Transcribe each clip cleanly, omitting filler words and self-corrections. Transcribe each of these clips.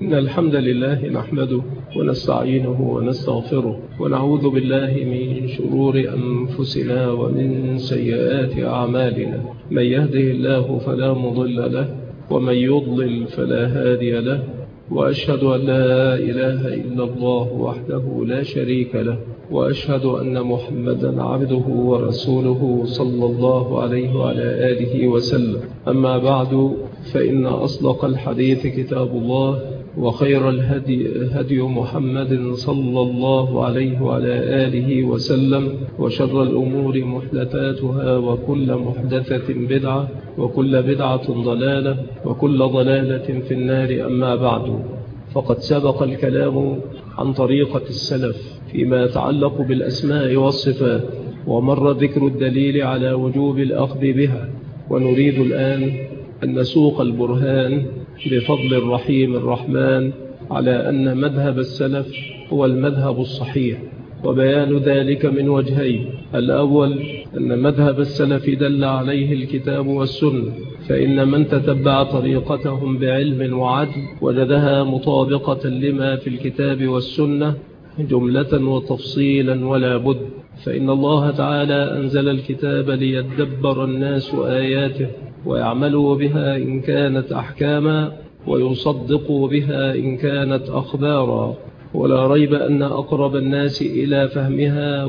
إن الحمد لله نحمده ونستعينه ونستغفره ونعوذ بالله من شرور أنفسنا ومن سيئات أعمالنا. من يهده الله فلا مضل له ومن يضلل فلا هادي له، وأشهد أن لا إله إلا الله وحده لا شريك له، وأشهد أن محمدا عبده ورسوله صلى الله عليه وعلى آله وسلم. أما بعد، فإن أصدق الحديث كتاب الله، وخير الهدي هدي محمد صلى الله عليه وعلى آله وسلم، وشر الأمور محدثاتها، وكل محدثة بدعة، وكل بدعة ضلالة، وكل ضلالة في النار. أما بعد، فقد سبق الكلام عن طريقة السلف فيما يتعلق بالأسماء والصفات، ومر ذكر الدليل على وجوب الأخذ بها، ونريد الآن أن نسوق البرهان بفضل الرحيم الرحمن على أن مذهب السلف هو المذهب الصحيح، وبيان ذلك من وجهين. الأول أن مذهب السلف دل عليه الكتاب والسنة، فإن من تتبع طريقتهم بعلم وعدل وجدها مطابقة لما في الكتاب والسنة جملة وتفصيلا ولا بد، فإن الله تعالى أنزل الكتاب ليدبر الناس آياته ويعملوا بها إن كانت أحكاما، ويصدقوا بها إن كانت أخبارا. ولا ريب أن أقرب الناس إلى فهمها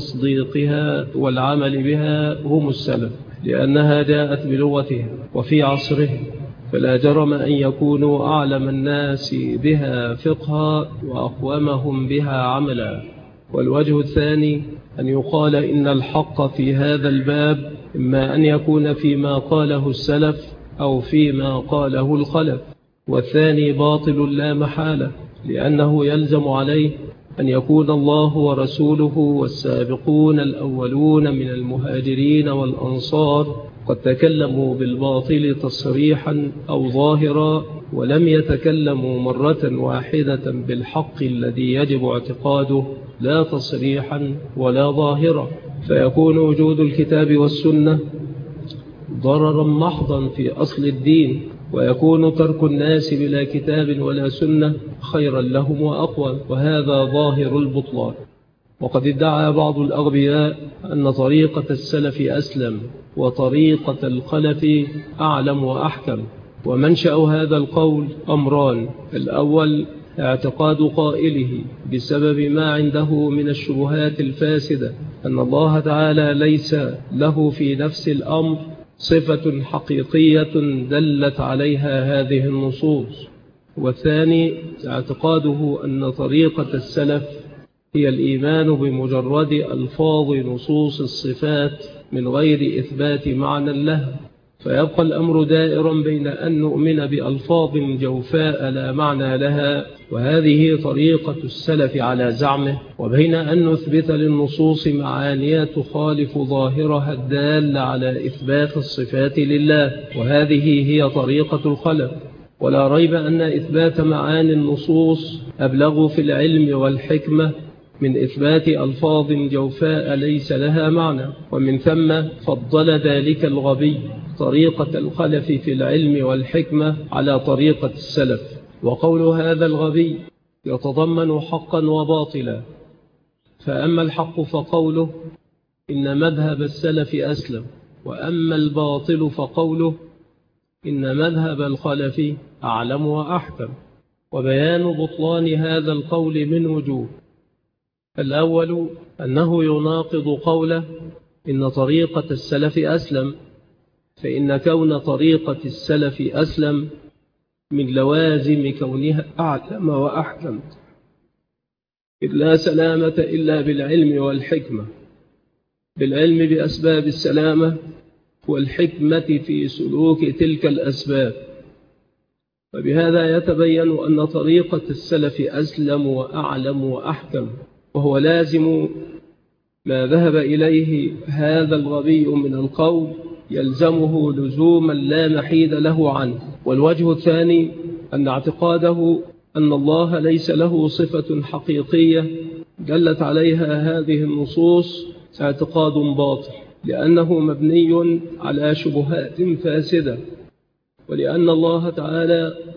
وتصديقها والعمل بها هم السلف، لأنها جاءت بلغتهم وفي عصرهم، فلا جرم أن يكونوا أعلم الناس بها فقها وأقومهم بها عملا. والوجه الثاني أن يقال إن الحق في هذا الباب إما أن يكون فيما قاله السلف أو فيما قاله الخلف، والثاني باطل لا محالة، لأنه يلزم عليه أن يكون الله ورسوله والسابقون الأولون من المهاجرين والأنصار قد تكلموا بالباطل تصريحا أو ظاهرا، ولم يتكلموا مرة واحدة بالحق الذي يجب اعتقاده، لا تصريحا ولا ظاهرا، فيكون وجود الكتاب والسنة ضررا محضا في أصل الدين، ويكون ترك الناس بلا كتاب ولا سنة خيرا لهم وأقوى، وهذا ظاهر البطلان. وقد ادعى بعض الأغبياء أن طريقة السلف أسلم وطريقة الخلف أعلم وأحكم، ومنشأ هذا القول أمران: الأول اعتقاد قائله بسبب ما عنده من الشبهات الفاسدة أن الله تعالى ليس له في نفس الأمر صفة حقيقية دلت عليها هذه النصوص. والثاني اعتقاده أن طريقة السلف هي الإيمان بمجرد ألفاظ نصوص الصفات من غير إثبات معنى لها، فيبقى الأمر دائرا بين أن نؤمن بألفاظ جوفاء لا معنى لها، وهذه طريقة السلف على زعمه، وبين أن نثبت للنصوص معانية تخالف ظاهرها الدال على إثبات الصفات لله، وهذه هي طريقة الخلف. ولا ريب أن إثبات معاني النصوص أبلغ في العلم والحكمة من إثبات ألفاظ جوفاء ليس لها معنى، ومن ثم فضل ذلك الغبي طريقة الخلف في العلم والحكمة على طريقة السلف. وقول هذا الغبي يتضمن حقا وباطلا، فأما الحق فقوله إن مذهب السلف أسلم، وأما الباطل فقوله إن مذهب الخلف أعلم وأحكم. وبيان بطلان هذا القول من وجوه: الأول أنه يناقض قوله إن طريقة السلف أسلم، فإن كون طريقة السلف أسلم من لوازم كونها أعلم وأحكم، إذ لا سلامة إلا بالعلم والحكمة، بالعلم بأسباب السلامة والحكمة في سلوك تلك الأسباب. وبهذا يتبين أن طريقة السلف أسلم وأعلم وأحكم، وهو لازم ما ذهب إليه هذا الغبي من القول، يلزمه لزوما لا محيد له عنه. والوجه الثاني أن اعتقاده أن الله ليس له صفة حقيقية دلت عليها هذه النصوص اعتقاد باطل، لأنه مبني على شبهات فاسدة، ولأن الله تعالى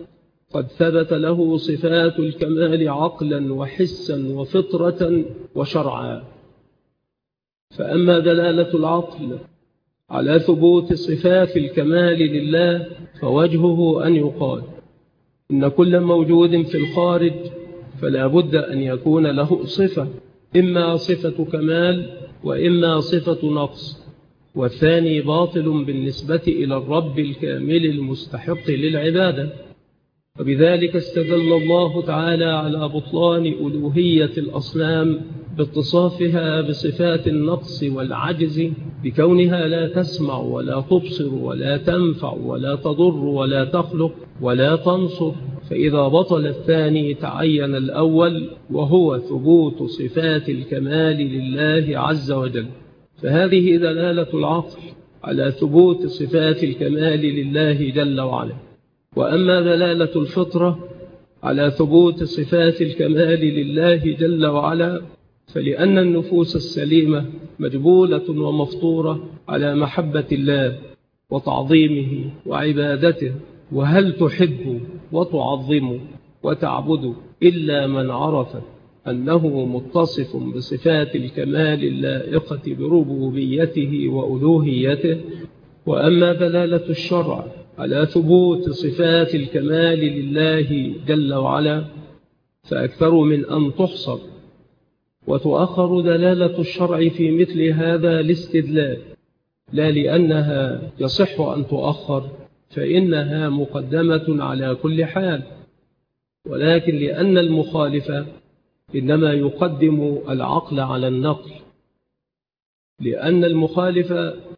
قد ثبت له صفات الكمال عقلا وحسا وفطرة وشرعا. فأما دلالة العقل على ثبوت صفات الكمال لله فوجهه أن يقال إن كل موجود في الخارج فلا بد أن يكون له صفة، إما صفة كمال وإما صفة نقص، والثاني باطل بالنسبة إلى الرب الكامل المستحق للعبادة. وبذلك استدل الله تعالى على بطلان ألوهية الأصنام باتصافها بصفات النقص والعجز، بكونها لا تسمع ولا تبصر ولا تنفع ولا تضر ولا تخلق ولا تنصر. فإذا بطل الثاني تعين الأول، وهو ثبوت صفات الكمال لله عز وجل. فهذه دلالة العقل على ثبوت صفات الكمال لله جل وعلا. وأما دلالة الفطرة على ثبوت صفات الكمال لله جل وعلا فلأن النفوس السليمة مجبولة ومفطورة على محبة الله وتعظيمه وعبادته. وهل تحب وتعظم وتعبد إلا من عرف أنه متصف بصفات الكمال اللائقة بربوبيته وألوهيته. وأما دلالة الشرع على ثبوت صفات الكمال لله جل وعلا فأكثر من أن تحصر، وتؤخر دلالة الشرع في مثل هذا الاستدلال، لا لأنها يصح أن تؤخر فإنها مقدمة على كل حال، ولكن لأن المخالف إنما يقدم العقل على النقل، لأن المخالف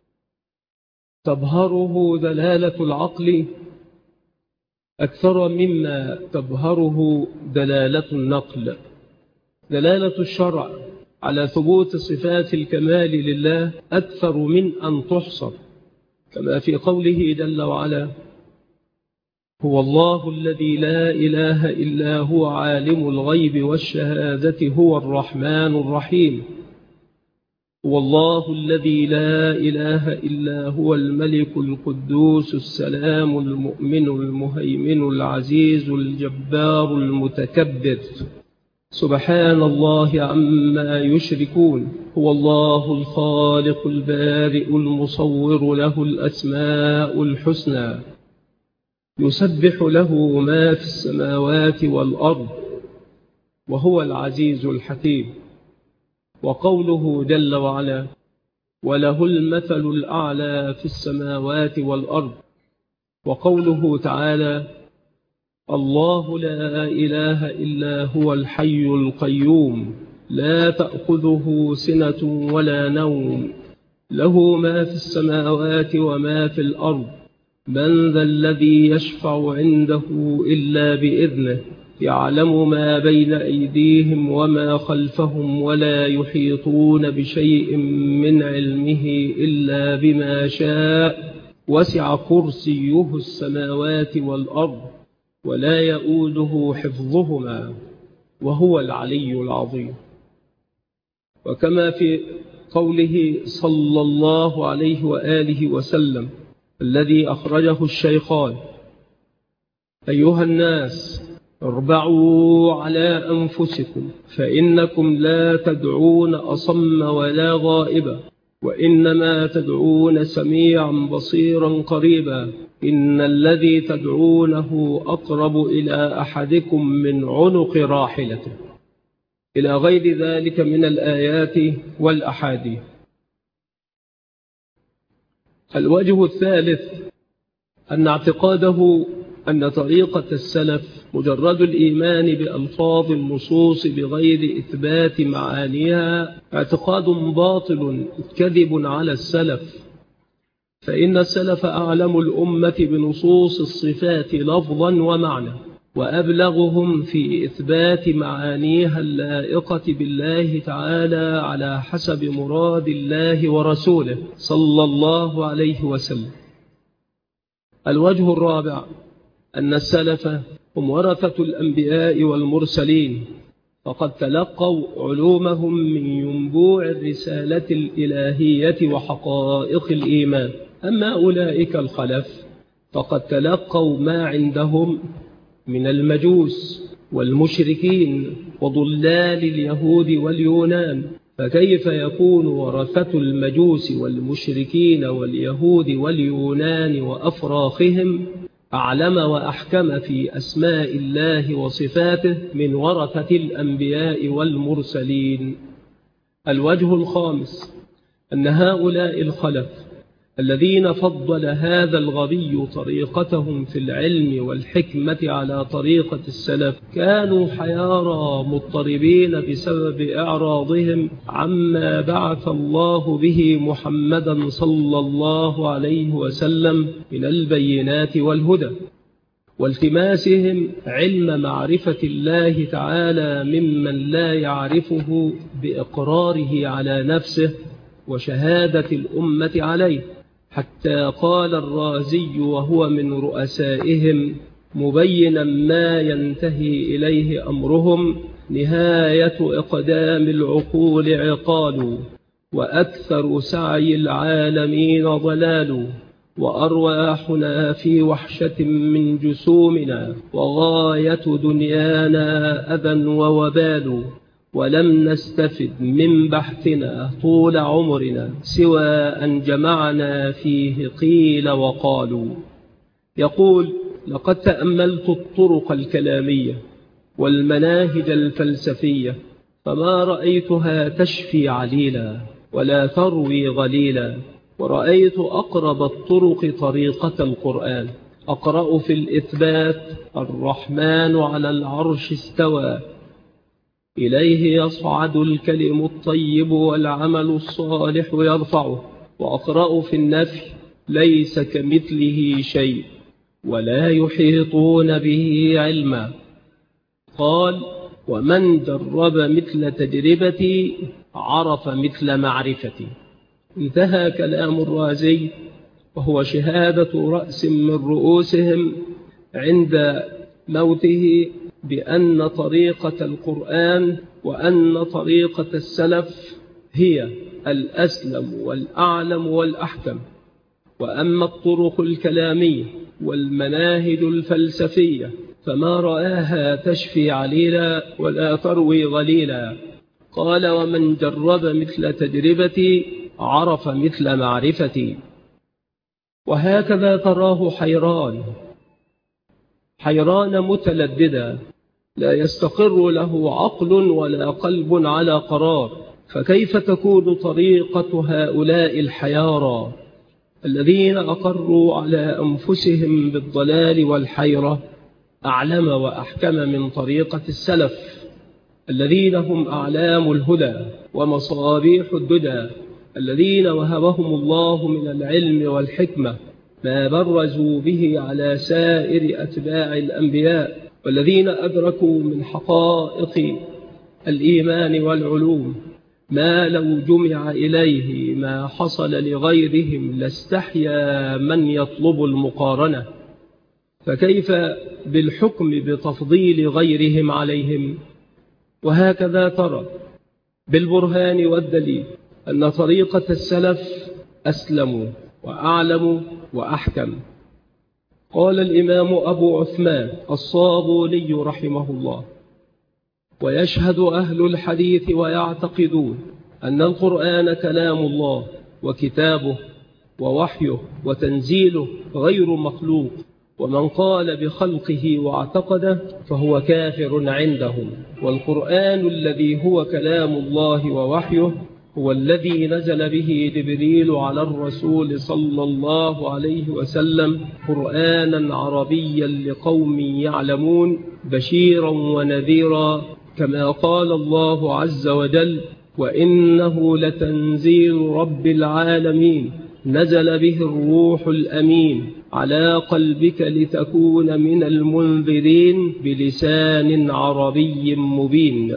تبهره دلالة العقل أكثر مما تبهره دلالة النقل. دلالة الشرع على ثبوت صفات الكمال لله أكثر من أن تحصر، كما في قوله جل وعلا: هو الله الذي لا إله إلا هو عالم الغيب والشهادة هو الرحمن الرحيم. هو الله الذي لا إله إلا هو الملك القدوس السلام المؤمن المهيمن العزيز الجبار المتكبر سبحان الله عما يشركون. هو الله الخالق البارئ المصور له الأسماء الحسنى يسبح له ما في السماوات والأرض وهو العزيز الحكيم. وقوله جل وعلا: وله المثل الأعلى في السماوات والأرض. وقوله تعالى: الله لا إله إلا هو الحي القيوم لا تأخذه سنة ولا نوم له ما في السماوات وما في الأرض من ذا الذي يشفع عنده إلا بإذنه يعلم ما بين أيديهم وما خلفهم ولا يحيطون بشيء من علمه إلا بما شاء وسع كرسيه السماوات والأرض ولا يؤوده حفظهما وهو العلي العظيم. وكما في قوله صلى الله عليه وآله وسلم الذي أخرجه الشيخان: أيها الناس اربعوا على أنفسكم فإنكم لا تدعون أصم ولا غائبا وإنما تدعون سميعا بصيرا قريبا إن الذي تدعونه أقرب إلى أحدكم من عنق راحلته، إلى غير ذلك من الآيات والأحاديث. الوجه الثالث أن اعتقاده أن طريقة السلف مجرد الإيمان بألفاظ النصوص بغير إثبات معانيها اعتقاد باطل كذب على السلف، فإن السلف أعلم الأمة بنصوص الصفات لفظا ومعنى، وأبلغهم في إثبات معانيها اللائقة بالله تعالى على حسب مراد الله ورسوله صلى الله عليه وسلم. الوجه الرابع أن السلف هم ورثة الأنبياء والمرسلين، فقد تلقوا علومهم من ينبوع الرسالة الإلهية وحقائق الإيمان. أما أولئك الخلف فقد تلقوا ما عندهم من المجوس والمشركين وضلال اليهود واليونان، فكيف يكون ورثة المجوس والمشركين واليهود واليونان وأفراخهم أعلم وأحكم في أسماء الله وصفاته من ورثة الأنبياء والمرسلين؟ الوجه الخامس أن هؤلاء الخلف الذين فضل هذا الغبي طريقتهم في العلم والحكمة على طريقة السلف كانوا حيارى مضطربين بسبب إعراضهم عما بعث الله به محمدا صلى الله عليه وسلم من البينات والهدى، والتماسهم علم معرفة الله تعالى ممن لا يعرفه بإقراره على نفسه وشهادة الأمة عليه، حتى قال الرازي وهو من رؤسائهم مبينا ما ينتهي إليه أمرهم: نهاية إقدام العقول عقال، وأكثر سعي العالمين ضلال، وأرواحنا في وحشة من جسومنا، وغاية دنيانا أذى ووبال، ولم نستفد من بحثنا طول عمرنا سوى أن جمعنا فيه قيل وقالوا. يقول: لقد تأملت الطرق الكلامية والمناهج الفلسفية فما رأيتها تشفي عليلا ولا تروي غليلا، ورأيت أقرب الطرق طريقة القرآن. أقرأ في الإثبات: الرحمن على العرش استوى، إليه يصعد الكلم الطيب والعمل الصالح يرفعه. وأقرأ في النفي: ليس كمثله شيء ولا يحيطون به علما. قال: ومن جرب مثل تجربتي عرف مثل معرفتي. انتهى كلام الرازي، وهو شهادة رأس من رؤوسهم عند موته بأن طريقة القرآن وأن طريقة السلف هي الأسلم والأعلم والأحكم. وأما الطرق الكلامية والمناهج الفلسفية فما رآها تشفي عليلا ولا تروي غليلا. قال: ومن جرب مثل تجربتي عرف مثل معرفتي. وهكذا تراه حيران متلددا لا يستقر له عقل ولا قلب على قرار. فكيف تكون طريقة هؤلاء الحيارى الذين أقروا على أنفسهم بالضلال والحيرة أعلم وأحكم من طريقة السلف الذين هم أعلام الهدى ومصابيح الدجى، الذين وهبهم الله من العلم والحكمة ما برزوا به على سائر أتباع الأنبياء، والذين أدركوا من حقائق الإيمان والعلوم ما لو جمع إليه ما حصل لغيرهم لاستحيا من يطلب المقارنة. فكيف بالحكم بتفضيل غيرهم عليهم؟ وهكذا ترى بالبرهان والدليل أن طريقة السلف أسلم وأعلم وأحكم. قال الإمام أبو عثمان الصابوني رحمه الله: ويشهد أهل الحديث ويعتقدون أن القرآن كلام الله وكتابه ووحيه وتنزيله غير مخلوق، ومن قال بخلقه واعتقده فهو كافر عندهم. والقرآن الذي هو كلام الله ووحيه هو الذي نزل به جبريل على الرسول صلى الله عليه وسلم قرآنا عربيا لقوم يعلمون بشيرا ونذيرا، كما قال الله عز وجل: وإنه لتنزيل رب العالمين نزل به الروح الأمين على قلبك لتكون من المنذرين بلسان عربي مبين.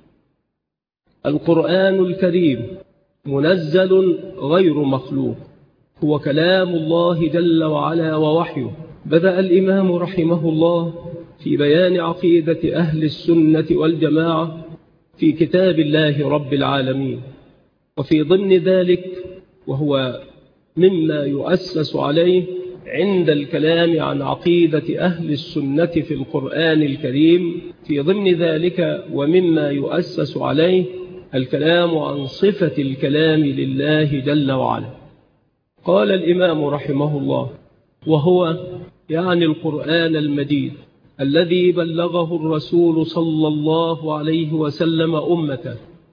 القرآن الكريم منزل غير مخلوق، هو كلام الله جل وعلا ووحيه. بدأ الإمام رحمه الله في بيان عقيدة أهل السنة والجماعة في كتاب الله رب العالمين، وفي ضمن ذلك وهو مما يؤسس عليه عند الكلام عن عقيدة أهل السنة في القرآن الكريم، في ضمن ذلك ومما يؤسس عليه الكلام عن صفة الكلام لله جل وعلا. قال الإمام رحمه الله: وهو يعني القرآن المجيد الذي بلغه الرسول صلى الله عليه وسلم أمته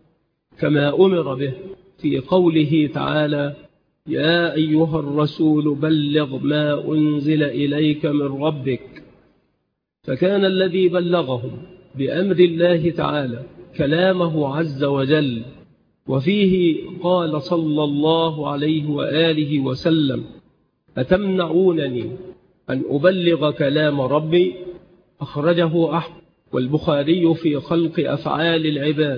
كما أمر به في قوله تعالى: يا أيها الرسول بلغ ما أنزل إليك من ربك. فكان الذي بلغهم بأمر الله تعالى كلامه عز وجل، وفيه قال صلى الله عليه وآله وسلم: أتمنعونني أن أبلغ كلام ربي؟ أخرجه أحمد والبخاري في خلق أفعال العباد،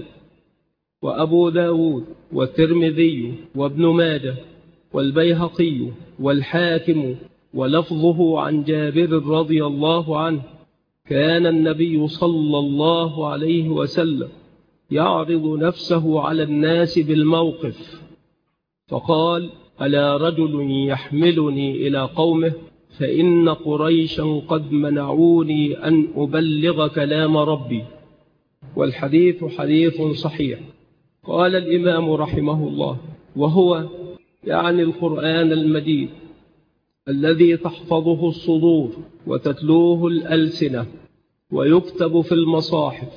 وأبو داود والترمذي وابن ماجه والبيهقي والحاكم، ولفظه عن جابر رضي الله عنه: كان النبي صلى الله عليه وسلم يعرض نفسه على الناس بالموقف، فقال: ألا رجل يحملني إلى قومه فإن قريشا قد منعوني أن أبلغ كلام ربي. والحديث حديث صحيح. قال الإمام رحمه الله: وهو يعني القرآن المجيد الذي تحفظه الصدور وتتلوه الألسنة ويكتب في المصاحف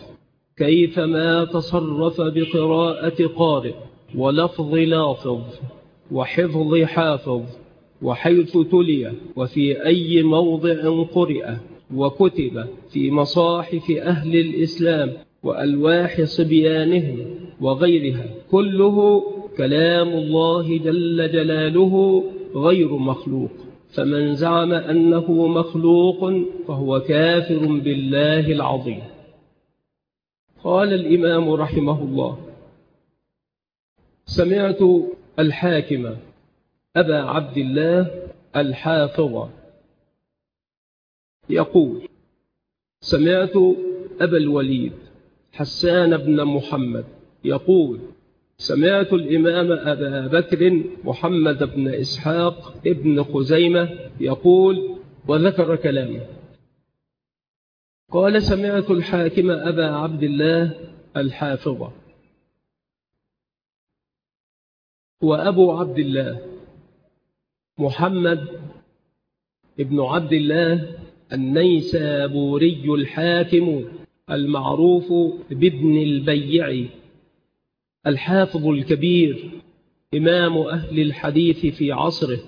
كيفما تصرف بقراءة قارئ ولفظ لافظ وحفظ حافظ، وحيث تلي وفي أي موضع قرئ وكتب في مصاحف أهل الإسلام وألواح صبيانهم وغيرها، كله كلام الله جل جلاله غير مخلوق. فمن زعم أنه مخلوق فهو كافر بالله العظيم. قال الإمام رحمه الله: سمعت الحاكم أبا عبد الله الحافظ يقول: سمعت أبا الوليد حسان بن محمد يقول: سمعت الإمام أبا بكر محمد بن إسحاق ابن خزيمة يقول، وذكر كلامه. قال: سمعت الحاكم أبا عبد الله الحافظ. وأبو عبد الله محمد ابن عبد الله النيسابوري الحاكم المعروف بابن البيع، الحافظ الكبير، إمام أهل الحديث في عصره،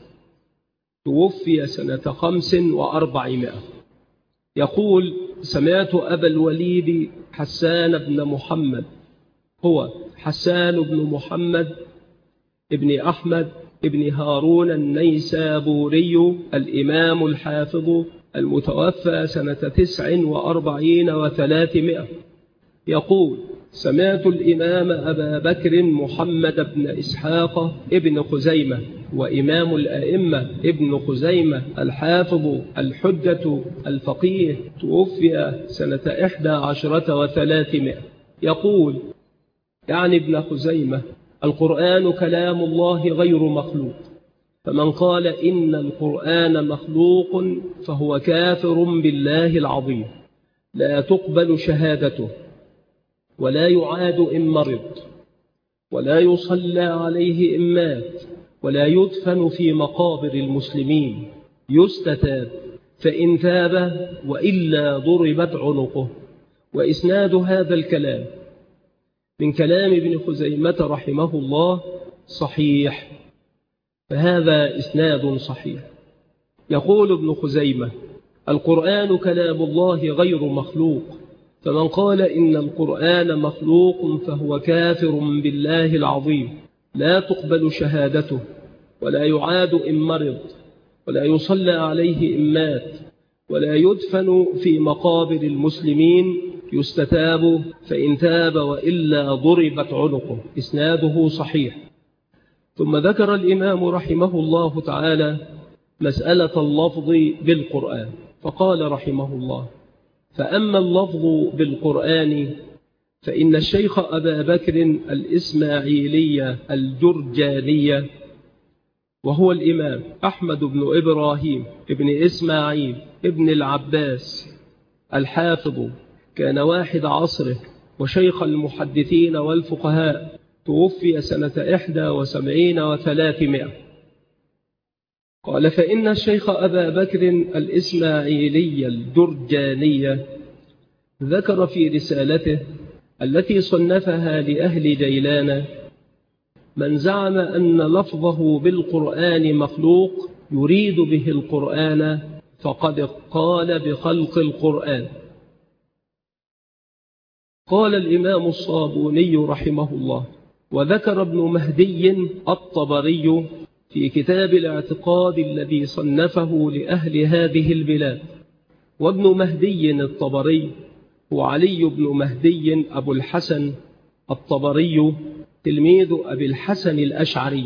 توفي سنة 500. يقول: سمعت أبا الوليد حسان بن محمد، هو حسان بن محمد ابن أحمد ابن هارون النيسابوري الإمام الحافظ المتوفى سنة 49 و300. يقول: سمعت الإمام أبا بكر محمد بن إسحاق ابن خزيمة وإمام الأئمة ابن خزيمة الحافظ الحجة الفقيه، توفي سنة 11 و300. يقول يعني ابن خزيمة: القرآن كلام الله غير مخلوق، فمن قال إن القرآن مخلوق فهو كافر بالله العظيم، لا تقبل شهادته، ولا يعاد إن مرض، ولا يصلى عليه إن مات، ولا يدفن في مقابر المسلمين، يستتاب، فإن تاب وإلا ضربت عنقه. وإسناد هذا الكلام من كلام ابن خزيمة رحمه الله صحيح، فهذا إسناد صحيح. يقول ابن خزيمة: القرآن كلام الله غير مخلوق، فمن قال إن القرآن مخلوق فهو كافر بالله العظيم، لا تقبل شهادته، ولا يعاد إن مرض، ولا يصلى عليه إن مات، ولا يدفن في مقابر المسلمين، يستتاب، فإن تاب وإلا ضربت عنقه. إسناده صحيح. ثم ذكر الإمام رحمه الله تعالى مسألة اللفظ بالقرآن، فقال رحمه الله: فأما اللفظ بالقرآن فإن الشيخ أبا بكر الإسماعيلي الجرجاني وهو الإمام أحمد بن إبراهيم ابن إسماعيل ابن العباس الحافظ، كان واحد عصره وشيخ المحدثين والفقهاء، توفي سنة 71 و300. قال: فإن الشيخ أبا بكر الإسماعيلي الجرجاني ذكر في رسالته التي صنفها لأهل جيلان من زعم أن لفظه بالقرآن مخلوق يريد به القرآن فقد قال بخلق القرآن. قال الإمام الصابوني رحمه الله: وذكر ابن مهدي الطبري في كتاب الاعتقاد الذي صنفه لأهل هذه البلاد. وابن مهدي الطبري هو علي بن مهدي أبو الحسن الطبري، تلميذ أبي الحسن الأشعري،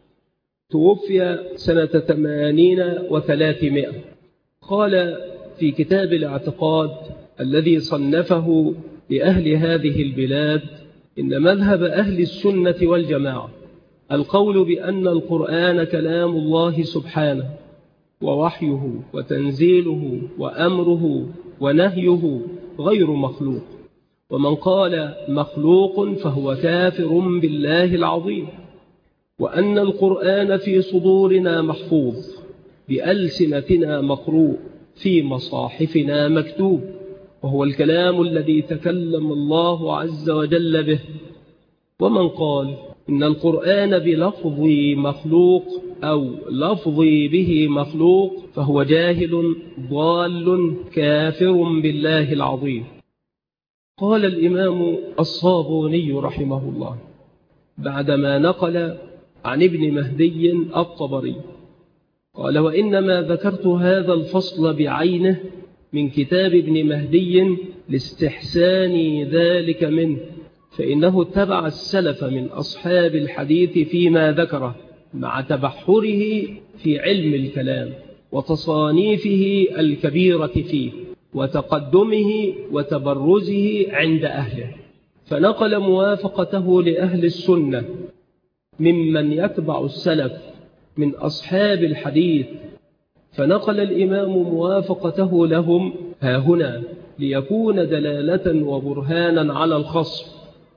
توفي سنة 80 و300. قال في كتاب الاعتقاد الذي صنفه لأهل هذه البلاد: إن مذهب أهل السنة والجماعة القول بأن القرآن كلام الله سبحانه، ووحيه وتنزيله وأمره ونهيه غير مخلوق، ومن قال مخلوق فهو كافر بالله العظيم، وأن القرآن في صدورنا محفوظ، بألسنتنا مقروء، في مصاحفنا مكتوب، وهو الكلام الذي تكلم الله عز وجل به. ومن قال إن القرآن بلفظي مخلوق أو لفظي به مخلوق فهو جاهل ضال كافر بالله العظيم. قال الإمام الصابوني رحمه الله بعدما نقل عن ابن مهدي الطبري، قال: وإنما ذكرت هذا الفصل بعينه من كتاب ابن مهدي لاستحسان ذلك منه، فإنه اتبع السلف من أصحاب الحديث فيما ذكره، مع تبحره في علم الكلام وتصانيفه الكبيرة فيه وتقدمه وتبرزه عند أهله، فنقل موافقته لأهل السنة ممن يتبع السلف من أصحاب الحديث، فنقل الإمام موافقته لهم هاهنا ليكون دلالة وبرهانا على الخصم،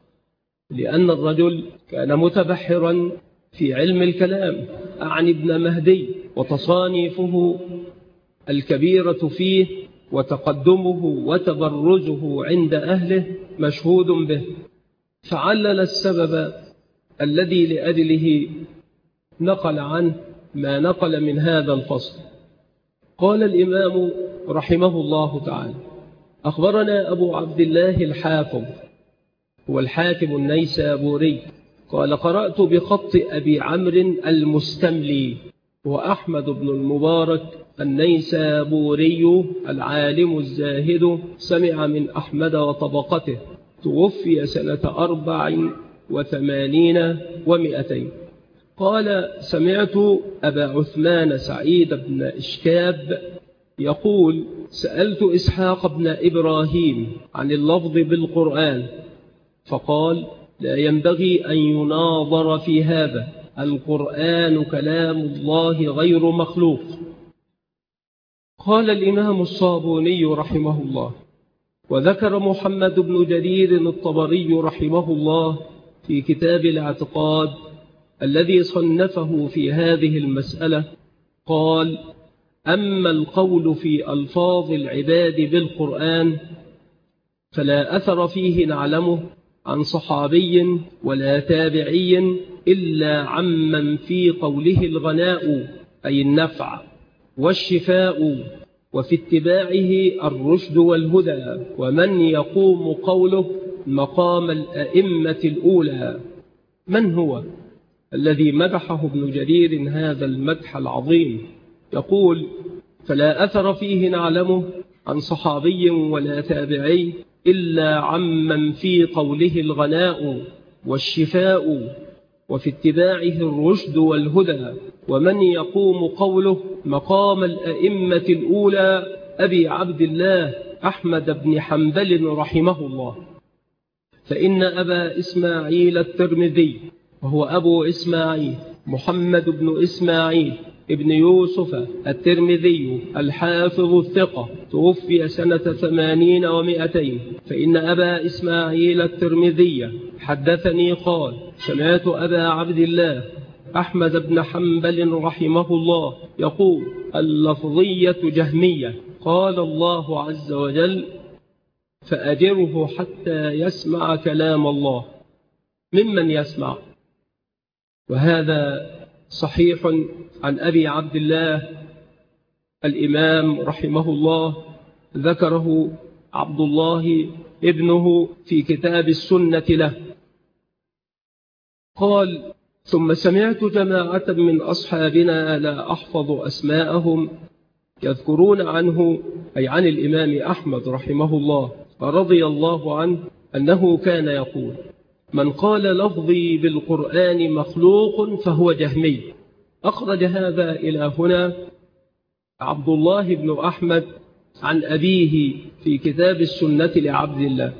لأن الرجل كان متبحرا في علم الكلام عن ابن مهدي، وتصانيفه الكبيرة فيه وتقدمه وتبرزه عند أهله مشهود به، فعلل السبب الذي لأجله نقل عنه ما نقل من هذا الفصل. قال الإمام رحمه الله تعالى: أخبرنا أبو عبد الله الحافظ هو الحاكم النيسابوري قال: قرأت بخط أبي عمرو المستملي وأحمد بن المبارك النيسابوري العالم الزاهد، سمع من أحمد وطبقته، توفي سنة 84 و200. قال: سمعت أبا عثمان سعيد بن إشكاب يقول: سألت إسحاق بن إبراهيم عن اللفظ بالقرآن، فقال: لا ينبغي أن يناظر في هذا، القرآن كلام الله غير مخلوق. قال الإمام الصابوني رحمه الله: وذكر محمد بن جرير الطبري رحمه الله في كتاب الاعتقاد الذي صنفه في هذه المسألة، قال: أما القول في ألفاظ العباد بالقرآن فلا أثر فيه نعلمه عن صحابي ولا تابعي إلا عمن في قوله الغناء أي النفع والشفاء، وفي اتباعه الرشد والهدى، ومن يقوم قوله مقام الأئمة الأولى. من هو الذي مدحه ابن جرير هذا المدح العظيم؟ يقول: فلا أثر فيه نعلمه عن صحابي ولا تابعي إلا عمن في قوله الغناء والشفاء، وفي اتباعه الرشد والهدى، ومن يقوم قوله مقام الأئمة الأولى أبي عبد الله أحمد بن حنبل رحمه الله. فإن أبا إسماعيل الترمذي وهو أبو إسماعيل محمد بن إسماعيل ابن يوسف الترمذي الحافظ الثقة، توفي سنة 80 و200. فإن أبا إسماعيل الترمذي حدثني قال: سمعت أبا عبد الله أحمد بن حنبل رحمه الله يقول: اللفظية جهمية. قال الله عز وجل: فأجره حتى يسمع كلام الله. ممن يسمع؟ وهذا صحيح عن أبي عبد الله الإمام رحمه الله، ذكره عبد الله ابنه في كتاب السنة له. قال: ثم سمعت جماعة من أصحابنا لا أحفظ أسماءهم يذكرون عنه، أي عن الإمام أحمد رحمه الله رضي الله عنه، أنه كان يقول: من قال لفظي بالقرآن مخلوق فهو جهمي. أخرج هذا إلى هنا عبد الله بن أحمد عن أبيه في كتاب السنة لعبد الله.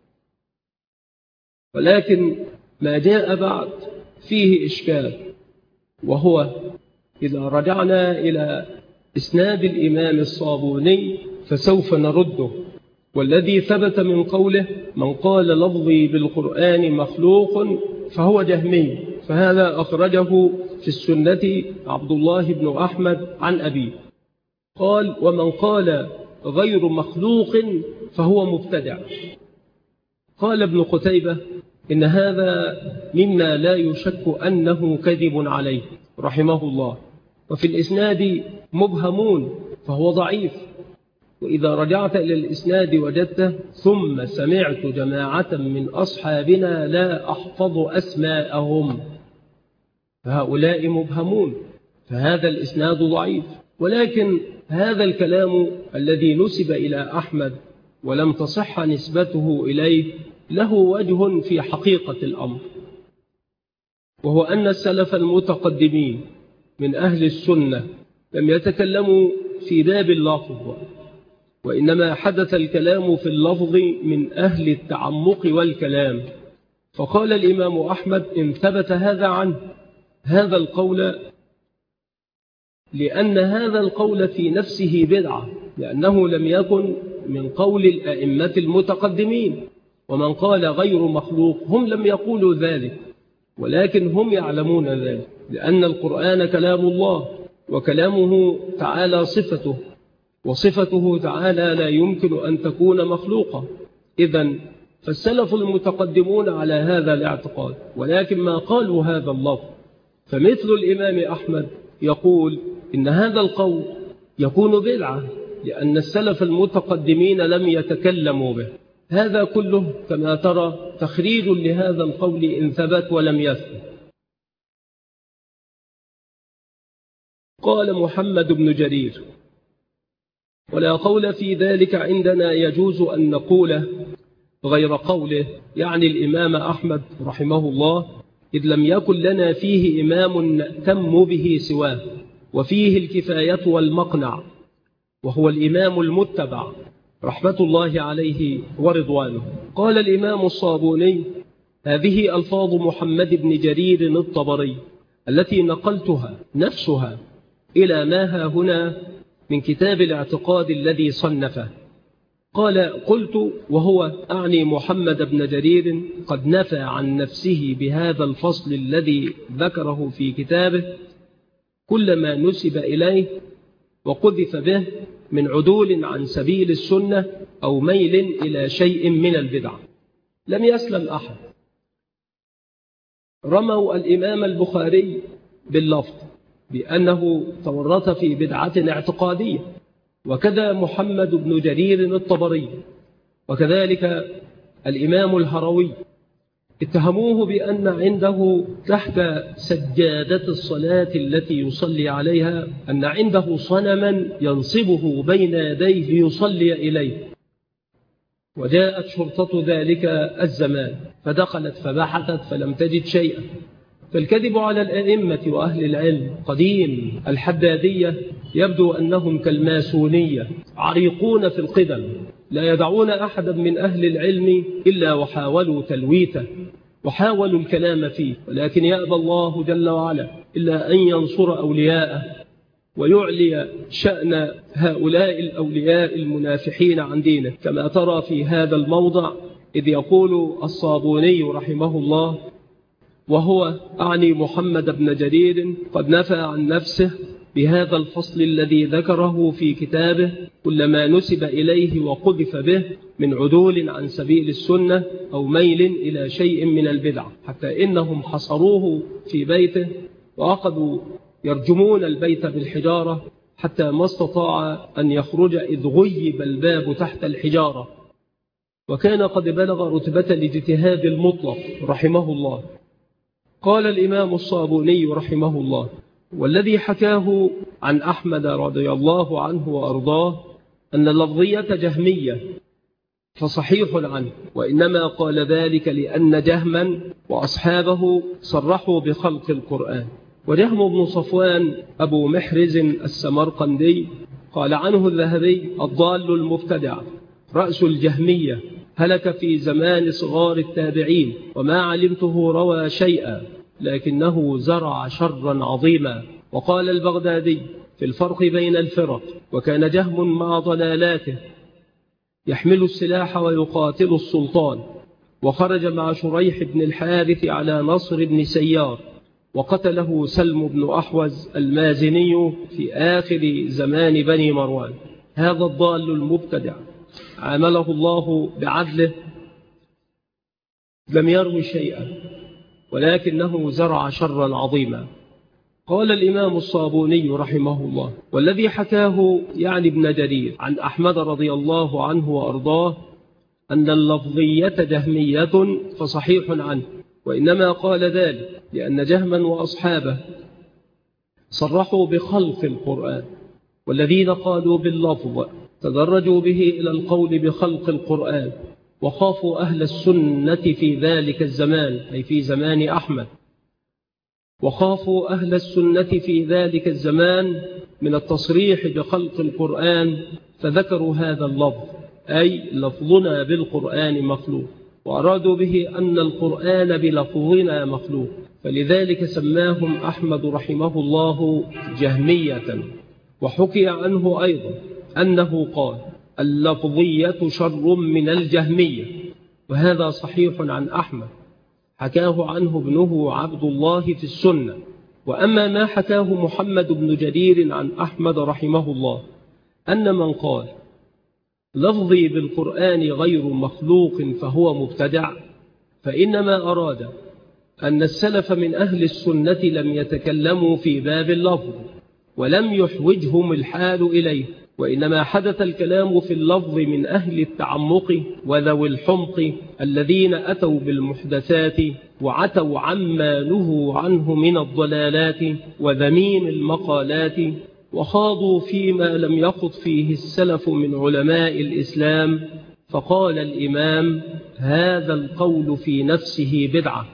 ولكن ما جاء بعد فيه إشكال، وهو إذا رجعنا إلى إسناد الإمام الصابوني فسوف نرده. والذي ثبت من قوله: من قال لفظي بالقرآن مخلوق فهو جهمي، فهذا أخرجه في السنة عبد الله بن أحمد عن أبيه. قال: ومن قال غير مخلوق فهو مبتدع. قال ابن قتيبة: إن هذا مما لا يشك أنه كذب عليه رحمه الله. وفي الإسناد مبهمون فهو ضعيف. وإذا رجعت إلى الإسناد وجدته: ثم سمعت جماعة من أصحابنا لا أحفظ أسماءهم، فهؤلاء مبهمون، فهذا الإسناد ضعيف. ولكن هذا الكلام الذي نسب إلى أحمد ولم تصح نسبته إليه له وجه في حقيقة الأمر، وهو أن السلف المتقدمين من أهل السنة لم يتكلموا في باب اللفظ، وإنما حدث الكلام في اللفظ من أهل التعمق والكلام. فقال الإمام أحمد: إن ثبت هذا عنه، هذا القول، لأن هذا القول في نفسه بدعة، لأنه لم يكن من قول الأئمة المتقدمين. ومن قال غير مخلوق هم لم يقولوا ذلك، ولكن هم يعلمون ذلك، لأن القرآن كلام الله، وكلامه تعالى صفته، وصفته تعالى لا يمكن أن تكون مخلوقة. إذن فالسلف المتقدمون على هذا الاعتقاد، ولكن ما قالوا هذا اللفظ. فمثل الإمام أحمد يقول إن هذا القول يكون بدعة، لأن السلف المتقدمين لم يتكلموا به. هذا كله كما ترى تخريج لهذا القول إن ثبت ولم يثبت. قال محمد بن جرير: ولا قول في ذلك عندنا يجوز أن نقوله غير قوله، يعني الإمام أحمد رحمه الله، إذ لم يكن لنا فيه إمام نأتم به سواه، وفيه الكفاية والمقنع، وهو الإمام المتبع رحمة الله عليه ورضوانه. قال الإمام الصابوني: هذه ألفاظ محمد بن جرير الطبري التي نقلتها نفسها إلى ما ها هنا من كتاب الاعتقاد الذي صنفه. قال: قلت وهو أعني محمد بن جرير قد نفى عن نفسه بهذا الفصل الذي ذكره في كتابه كل ما نسب إليه وقذف به من عدول عن سبيل السنة أو ميل إلى شيء من البدع. لم يسلم أحد. رموا الإمام البخاري باللفظ بأنه تورط في بدعة اعتقادية، وكذا محمد بن جرير الطبري، وكذلك الإمام الهروي اتهموه بأن عنده تحت سجادة الصلاة التي يصلي عليها أن عنده صنما ينصبه بين يديه يصلي إليه. وجاءت شرطة ذلك الزمان فدخلت فبحثت فلم تجد شيئا. فالكذب على الأئمة وأهل العلم قديم. الحدادية يبدو أنهم كالماسونية عريقون في القدم، لا يدعون أحدا من أهل العلم إلا وحاولوا تلويته، وحاولوا الكلام فيه، ولكن يأبى الله جل وعلا إلا أن ينصر أولياءه ويعلي شأن هؤلاء الأولياء المنافحين عن دينه، كما ترى في هذا الموضع إذ يقول الصابوني رحمه الله، وهو أعني محمد بن جرير، قد نفى عن نفسه بهذا الفصل الذي ذكره في كتابه كل ما نسب إليه وقذف به من عدول عن سبيل السنة أو ميل إلى شيء من البدع، حتى إنهم حصروه في بيته وأخذوا يرجمون البيت بالحجارة حتى ما استطاع أن يخرج إذ غيب الباب تحت الحجارة، وكان قد بلغ رتبة الاجتهاد المطلق رحمه الله. قال الإمام الصابوني رحمه الله: والذي حكاه عن أحمد رضي الله عنه وأرضاه أن اللفظية جهمية فصحيح عنه، وإنما قال ذلك لأن جهما وأصحابه صرحوا بخلق القرآن. وجهم بن صفوان أبو محرز السمرقندي قال عنه الذهبي: الضال المبتدع رأس الجهمية، هلك في زمان صغار التابعين، وما علمته روى شيئا لكنه زرع شرا عظيما. وقال البغدادي في الفرق بين الفرق: وكان جهم مع ضلالاته يحمل السلاح ويقاتل السلطان، وخرج مع شريح بن الحارث على نصر بن سيار، وقتله سلم بن أحوز المازني في آخر زمان بني مروان. هذا الضال المبتدع عامله الله بعدله، لم يروي شيئا ولكنه زرع شرا عظيما. قال الإمام الصابوني رحمه الله: والذي حكاه يعني ابن جرير عن أحمد رضي الله عنه وأرضاه أن اللفظية جهمية فصحيح عنه، وإنما قال ذلك لأن جهما وأصحابه صرحوا بخلق القرآن، والذين قالوا باللفظ تدرجوا به إلى القول بخلق القرآن، وخافوا أهل السنة في ذلك الزمان، أي في زمان أحمد، وخافوا أهل السنة في ذلك الزمان من التصريح بخلق القرآن، فذكروا هذا اللفظ، أي لفظنا بالقرآن مخلوق، وأرادوا به أن القرآن بلفظنا مخلوق، فلذلك سماهم أحمد رحمه الله جهمية. وحكي عنه أيضا أنه قال: اللفظية شر من الجهمية، وهذا صحيح عن أحمد، حكاه عنه ابنه عبد الله في السنة. وأما ما حكاه محمد بن جرير عن أحمد رحمه الله أن من قال لفظي بالقرآن غير مخلوق فهو مبتدع، فإنما أراد أن السلف من أهل السنة لم يتكلموا في باب اللفظ ولم يحوجهم الحال إليه، وإنما حدث الكلام في اللفظ من أهل التعمق وذوي الحمق الذين أتوا بالمحدثات وعتوا عما نهوا عنه من الضلالات وذميم المقالات، وخاضوا فيما لم يخض فيه السلف من علماء الإسلام. فقال الإمام: هذا القول في نفسه بدعة،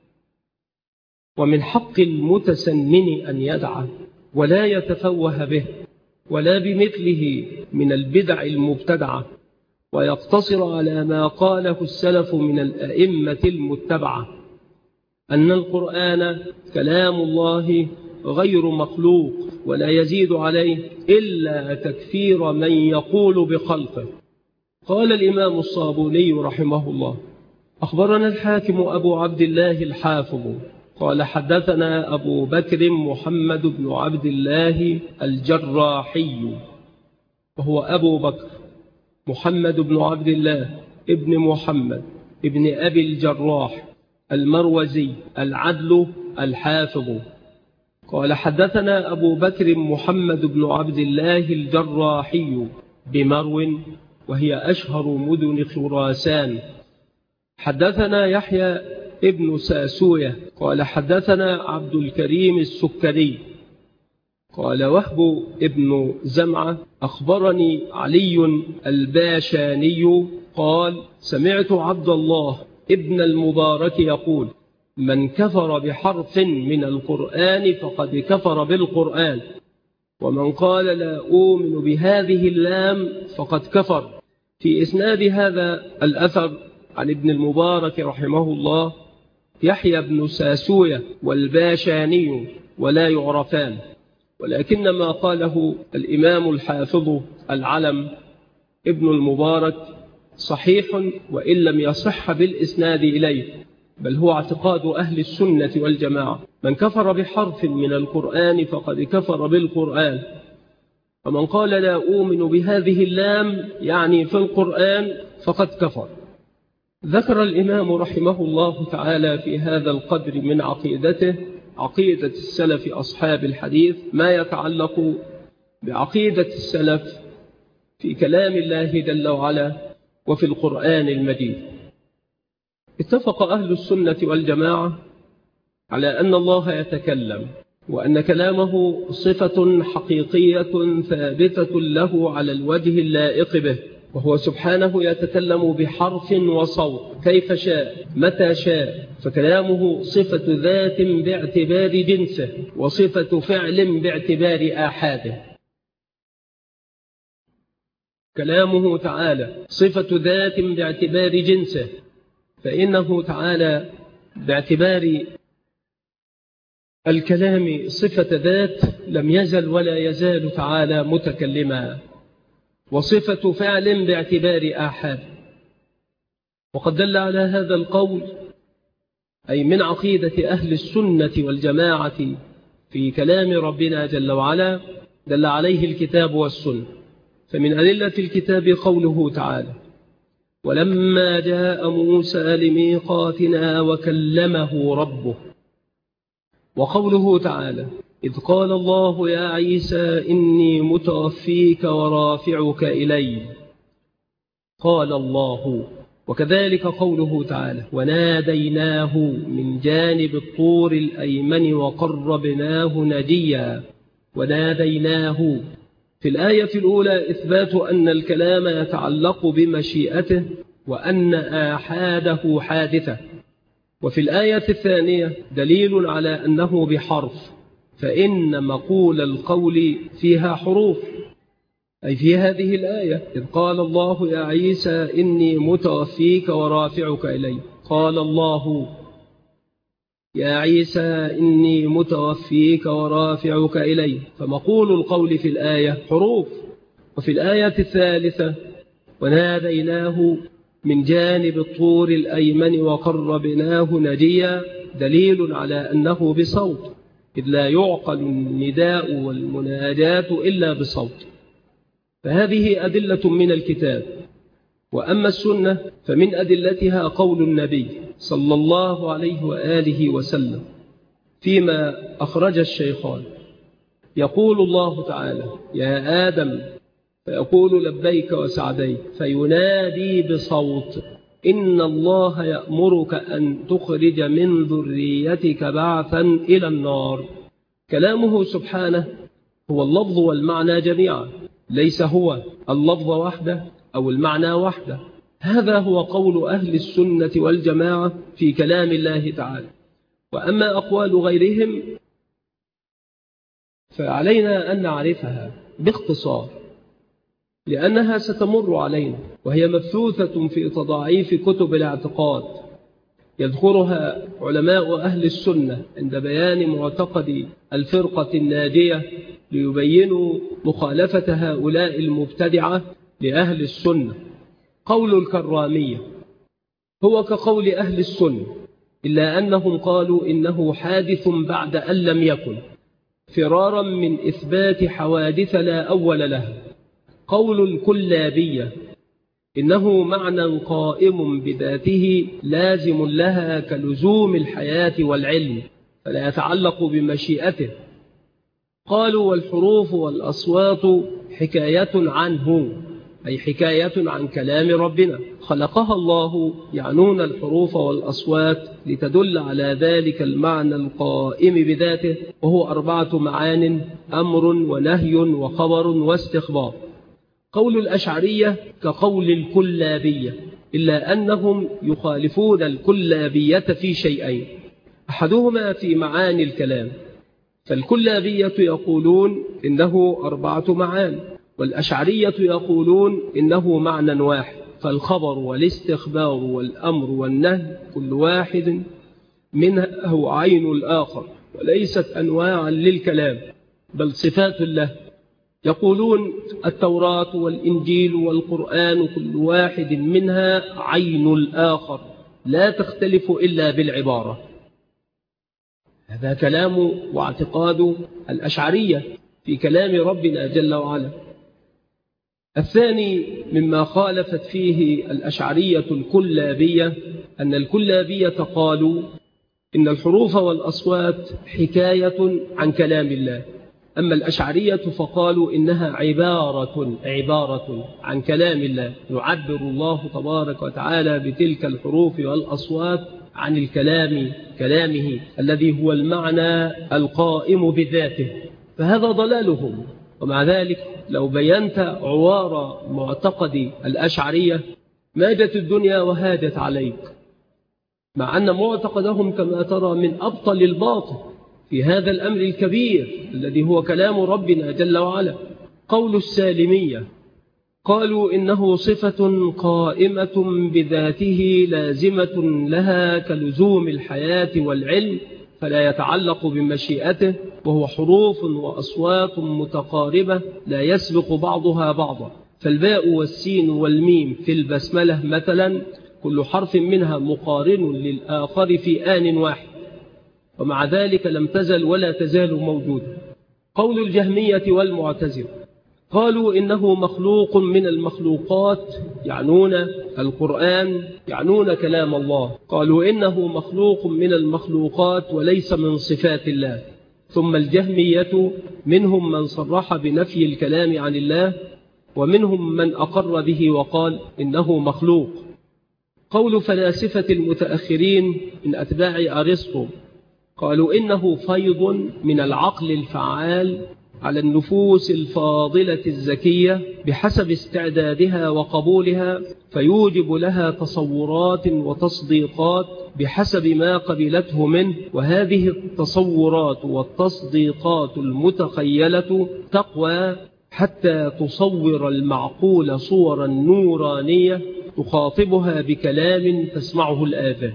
ومن حق المتسنن أن يدعه ولا يتفوه به ولا بمثله من البدع المبتدعة، ويقتصر على ما قاله السلف من الأئمة المتبعة أن القرآن كلام الله غير مخلوق، ولا يزيد عليه إلا تكفير من يقول بخلقه. قال الإمام الصابوني رحمه الله: أخبرنا الحاكم أبو عبد الله الحافظ قال حدثنا أبو بكر محمد بن عبد الله الجراحي، وهو أبو بكر محمد بن عبد الله ابن محمد ابن أبي الجراح المروزي العدل الحافظ. قال حدثنا أبو بكر محمد بن عبد الله الجراحي بمرو، وهي أشهر مدن خراسان. حدثنا يحيى ابن ساسوية قال حدثنا عبد الكريم السكري قال وهب ابن زمعة أخبرني علي الباشاني قال سمعت عبد الله ابن المبارك يقول: من كفر بحرف من القرآن فقد كفر بالقرآن، ومن قال لا أؤمن بهذه اللام فقد كفر. في إسناد هذا الأثر عن ابن المبارك رحمه الله يحيى بن ساسوية والباشاني ولا يعرفان، ولكن ما قاله الإمام الحافظ العلم ابن المبارك صحيح وإن لم يصح بالإسناد إليه، بل هو اعتقاد أهل السنة والجماعة: من كفر بحرف من القرآن فقد كفر بالقرآن، ومن قال لا أؤمن بهذه اللام يعني في القرآن فقد كفر. ذكر الإمام رحمه الله تعالى في هذا القدر من عقيدته، عقيدة السلف أصحاب الحديث، ما يتعلق بعقيدة السلف في كلام الله جل وعلا وفي القرآن المجيد. اتفق أهل السنة والجماعة على أن الله يتكلم، وأن كلامه صفة حقيقية ثابتة له على الوجه اللائق به، وهو سبحانه يتكلم بحرف وصوت كيف شاء متى شاء، فكلامه صفة ذات باعتبار جنسه وصفة فعل باعتبار آحاده. كلامه تعالى صفة ذات باعتبار جنسه، فإنه تعالى باعتبار الكلام صفة ذات لم يزل ولا يزال تعالى متكلما، وصفة فعل باعتبار آحاد. وقد دل على هذا القول، أي من عقيدة أهل السنة والجماعة في كلام ربنا جل وعلا، دل عليه الكتاب والسنة. فمن أدلة الكتاب قوله تعالى: ولما جاء موسى لميقاتنا وكلمه ربه. وقوله تعالى: إذ قال الله يا عيسى إني متوفيك ورافعك إلي، قال الله. وكذلك قوله تعالى: وناديناه من جانب الطور الأيمن وقربناه نجيا. وناديناه في الآية الأولى إثبات أن الكلام يتعلق بمشيئته وأن آحاده حادثة، وفي الآية الثانية دليل على أنه بحرف، فإن مقول القول فيها حروف، أي في هذه الآية: إذ قال الله يا عيسى إني متوفيك ورافعك إلي، قال الله يا عيسى إني متوفيك ورافعك إلي، فمقول القول في الآية حروف. وفي الآية الثالثة: وناديناه من جانب الطور الأيمن وقربناه نجيا، دليل على أنه بصوت، إذ لا يعقل النداء والمناجاة إلا بصوت. فهذه أدلة من الكتاب. وأما السنة فمن أدلتها قول النبي صلى الله عليه وآله وسلم فيما أخرج الشيخان، يقول الله تعالى: يا آدم، فيقول لبيك وسعديك، فينادي بصوت: إن الله يأمرك أن تخرج من ذريتك بعثا إلى النار. كلامه سبحانه هو اللفظ والمعنى جميعا، ليس هو اللفظ وحده أو المعنى وحده. هذا هو قول أهل السنة والجماعة في كلام الله تعالى. وأما أقوال غيرهم فعلينا أن نعرفها باختصار، لأنها ستمر علينا، وهي مبثوثة في تضاعيف كتب الاعتقاد يذكرها علماء أهل السنة عند بيان معتقد الفرقة الناجية، ليبينوا مخالفة هؤلاء المبتدعة لأهل السنة. قول الكرامية هو كقول أهل السنة، إلا أنهم قالوا إنه حادث بعد أن لم يكن، فرارا من إثبات حوادث لا أول لها. قول الكلابية إنه معنى قائم بذاته لازم لها كلزوم الحياة والعلم، فلا يتعلق بمشيئته. قالوا والحروف والأصوات حكاية عنه، أي حكاية عن كلام ربنا خلقها الله، يعنون الحروف والأصوات لتدل على ذلك المعنى القائم بذاته، وهو 4 معان: أمر ونهي وخبر واستخبار. قول الأشعرية كقول الكلابية، إلا أنهم يخالفون الكلابية في شيئين: أحدهما في معاني الكلام، فالكلابية يقولون إنه 4 معان، والأشعرية يقولون إنه معنى واحد، فالخبر والاستخبار والأمر والنهي كل واحد منها هو عين الآخر، وليست أنواعا للكلام بل صفات له. يقولون التوراة والإنجيل والقرآن كل واحد منها عين الآخر لا تختلف إلا بالعبارة. هذا كلام واعتقاد الأشعرية في كلام ربنا جل وعلا. الثاني مما خالفت فيه الأشعرية الكلابية أن الكلابية قالوا إن الحروف والأصوات حكاية عن كلام الله، أما الأشعرية فقالوا إنها عبارة عن كلام الله، يعبر الله تبارك وتعالى بتلك الحروف والأصوات عن الكلام كلامه الذي هو المعنى القائم بذاته، فهذا ضلالهم. ومع ذلك لو بينت عوار معتقد الأشعرية ماجت الدنيا وهاجت عليك، مع أن معتقدهم كما ترى من أبطل الباطل في هذا الأمر الكبير الذي هو كلام ربنا جل وعلا. قول السالمية قالوا إنه صفة قائمة بذاته لازمة لها كلزوم الحياة والعلم، فلا يتعلق بمشيئته، وهو حروف وأصوات متقاربة لا يسبق بعضها بعضا، فالباء والسين والميم في البسملة مثلا كل حرف منها مقارن للآخر في آن واحد، ومع ذلك لم تزل ولا تزال موجودة. قول الجهمية والمعتزلة قالوا إنه مخلوق من المخلوقات، يعنون القرآن، يعنون كلام الله، قالوا إنه مخلوق من المخلوقات وليس من صفات الله. ثم الجهمية منهم من صرح بنفي الكلام عن الله، ومنهم من أقر به وقال إنه مخلوق. قول فلاسفة المتأخرين من أتباع أرسطو قالوا إنه فيض من العقل الفعال على النفوس الفاضلة الزكية بحسب استعدادها وقبولها، فيوجب لها تصورات وتصديقات بحسب ما قبلته منه، وهذه التصورات والتصديقات المتخيلة تقوى حتى تصور المعقول صورا نورانية تخاطبها بكلام تسمعه الآذان.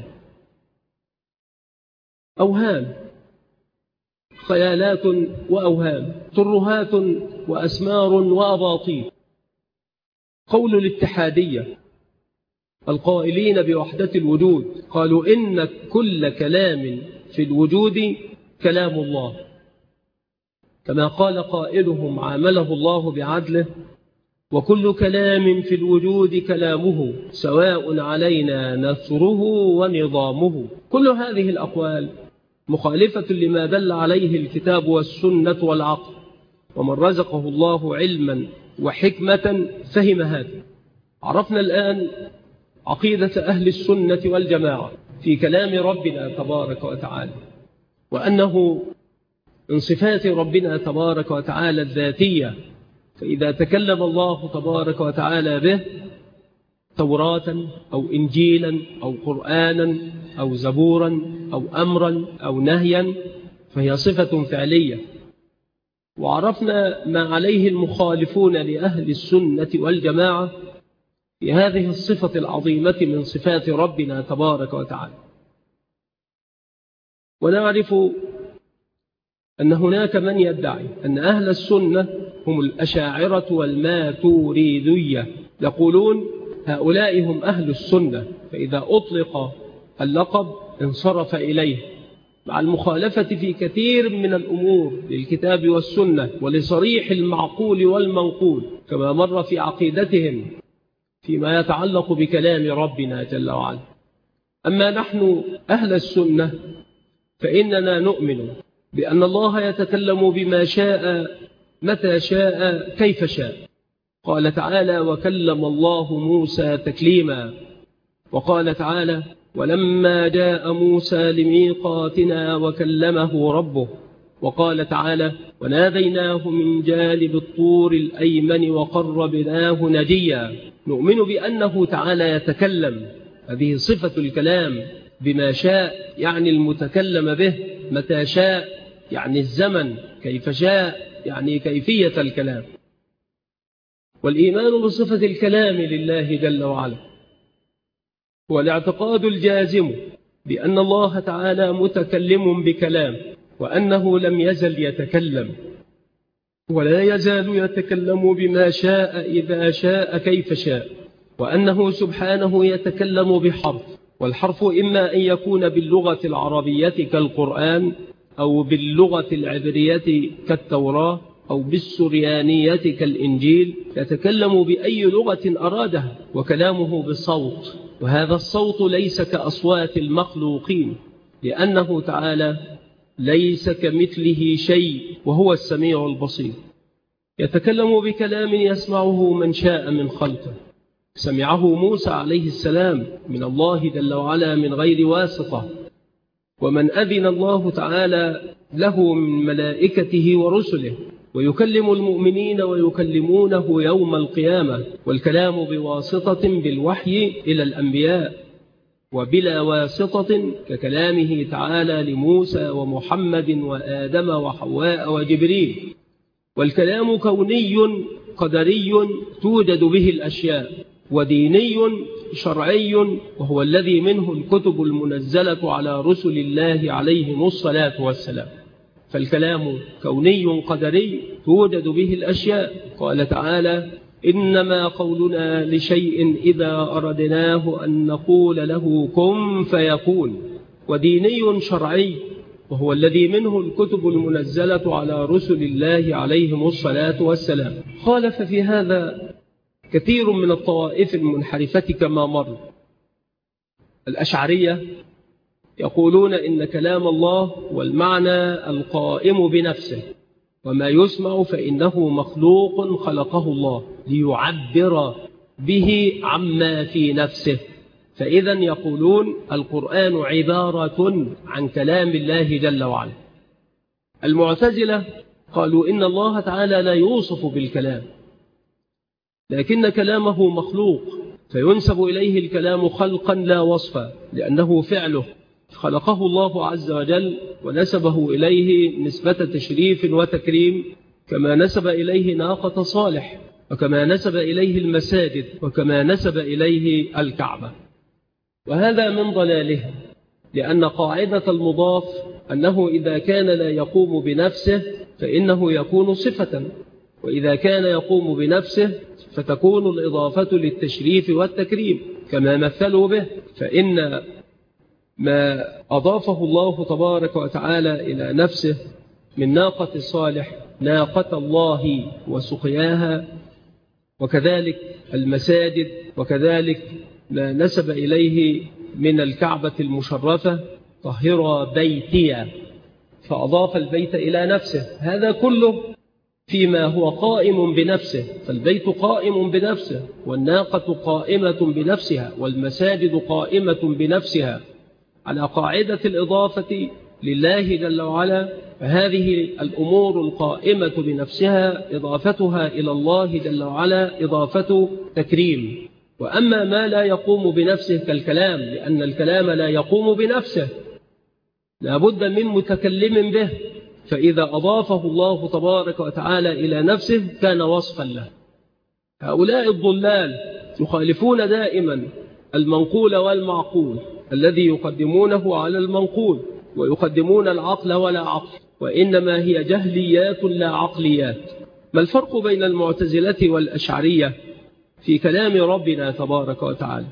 أوهام، خيالات وأوهام، ترهات وأسمار وأباطيل. قول الاتحادية القائلين بوحدة الوجود قالوا إن كل كلام في الوجود كلام الله، كما قال قائلهم عامله الله بعدله وكل كلام في الوجود كلامه سواء علينا نثره ونظامه. كل هذه الأقوال مخالفة لما دل عليه الكتاب والسنة والعقل، ومن رزقه الله علما وحكمة فهم هذا. عرفنا الآن عقيدة أهل السنة والجماعة في كلام ربنا تبارك وتعالى، وأنه من صفات ربنا تبارك وتعالى الذاتية، فإذا تكلم الله تبارك وتعالى به توراة أو إنجيلا أو قرآنا أو زبورا أو أمرا أو نهيا فهي صفة فعلية. وعرفنا ما عليه المخالفون لأهل السنة والجماعة في هذه الصفة العظيمة من صفات ربنا تبارك وتعالى. ونعرف أن هناك من يدعي أن أهل السنة هم الأشاعرة والماتوريدية، يقولون هؤلاء هم أهل السنة، فإذا أطلق اللقب انصرف إليه، مع المخالفة في كثير من الأمور للكتاب والسنة ولصريح المعقول والمنقول، كما مر في عقيدتهم فيما يتعلق بكلام ربنا جل وعلا. أما نحن أهل السنة فإننا نؤمن بأن الله يتكلم بما شاء متى شاء كيف شاء. قال تعالى وكلم الله موسى تكليما، وقال تعالى ولما جاء موسى لميقاتنا وكلمه ربه، وقال تعالى وناديناه من جانب الطور الأيمن وقربناه نجيا. نؤمن بأنه تعالى يتكلم، هذه صفة الكلام، بما شاء يعني المتكلم به، متى شاء يعني الزمن، كيف شاء يعني كيفية الكلام. والإيمان بصفة الكلام لله جل وعلا هو الاعتقاد الجازم بأن الله تعالى متكلم بكلام، وأنه لم يزل يتكلم ولا يزال يتكلم بما شاء إذا شاء كيف شاء، وأنه سبحانه يتكلم بحرف، والحرف إما أن يكون باللغة العربية كالقرآن، أو باللغة العبرية كالتوراة، أو بالسريانية كالإنجيل، يتكلم بأي لغة أرادها، وكلامه بالصوت، وهذا الصوت ليس كأصوات المخلوقين، لأنه تعالى ليس كمثله شيء وهو السميع البصير. يتكلم بكلام يسمعه من شاء من خلقه، سمعه موسى عليه السلام من الله جل وعلا من غير واسطة، ومن أذن الله تعالى له من ملائكته ورسله، ويكلم المؤمنين ويكلمونه يوم القيامة، والكلام بواسطة بالوحي إلى الأنبياء، وبلا واسطة ككلامه تعالى لموسى ومحمد وآدم وحواء وجبريل. والكلام كوني قدري توجد به الأشياء، وديني شرعي وهو الذي منه الكتب المنزلة على رسل الله عليهم الصلاة والسلام. فالكلام كوني قدري توجد به الأشياء، قال تعالى: إنما قولنا لشيء إذا أردناه أن نقول له كن فيكون. وديني شرعي وهو الذي منه الكتب المنزلة على رسل الله عليهم الصلاة والسلام. خالف في هذا كثير من الطوائف المنحرفة كما مر. الأشعرية يقولون إن كلام الله والمعنى القائم بنفسه، وما يسمع فإنه مخلوق خلقه الله ليعبر به عما في نفسه. فإذا يقولون القرآن عبارة عن كلام الله جل وعلا. المعتزلة قالوا إن الله تعالى لا يوصف بالكلام، لكن كلامه مخلوق، فينسب إليه الكلام خلقا لا وصفا، لأنه فعله خلقه الله عز وجل، ونسبه إليه نسبة تشريف وتكريم، كما نسب إليه ناقة صالح، وكما نسب إليه المساجد، وكما نسب إليه الكعبة. وهذا من ضلاله، لأن قاعدة المضاف أنه إذا كان لا يقوم بنفسه فإنه يكون صفة، وإذا كان يقوم بنفسه فتكون الإضافة للتشريف والتكريم، كما مثلوا به. فإن ما أضافه الله تبارك وتعالى إلى نفسه من ناقة الصالح ناقة الله وسقياها، وكذلك المساجد، وكذلك ما نسب إليه من الكعبة المشرفة طهر بيتي، فأضاف البيت إلى نفسه. هذا كله فيما هو قائم بنفسه، فالبيت قائم بنفسه، والناقة قائمة بنفسها، والمساجد قائمة بنفسها على قاعدة الإضافة لله جل وعلا. فهذه الأمور القائمة بنفسها إضافتها إلى الله جل وعلا إضافة تكريم. وأما ما لا يقوم بنفسه كالكلام، لأن الكلام لا يقوم بنفسه، لا بد من متكلم به، فإذا أضافه الله تبارك وتعالى إلى نفسه كان وصفا له. هؤلاء الضلال يخالفون دائما المنقول والمعقول، الذي يقدمونه على المنقول، ويقدمون العقل ولا عقل، وإنما هي جهليات لا عقليات. ما الفرق بين المعتزلة والأشعرية في كلام ربنا تبارك وتعالى؟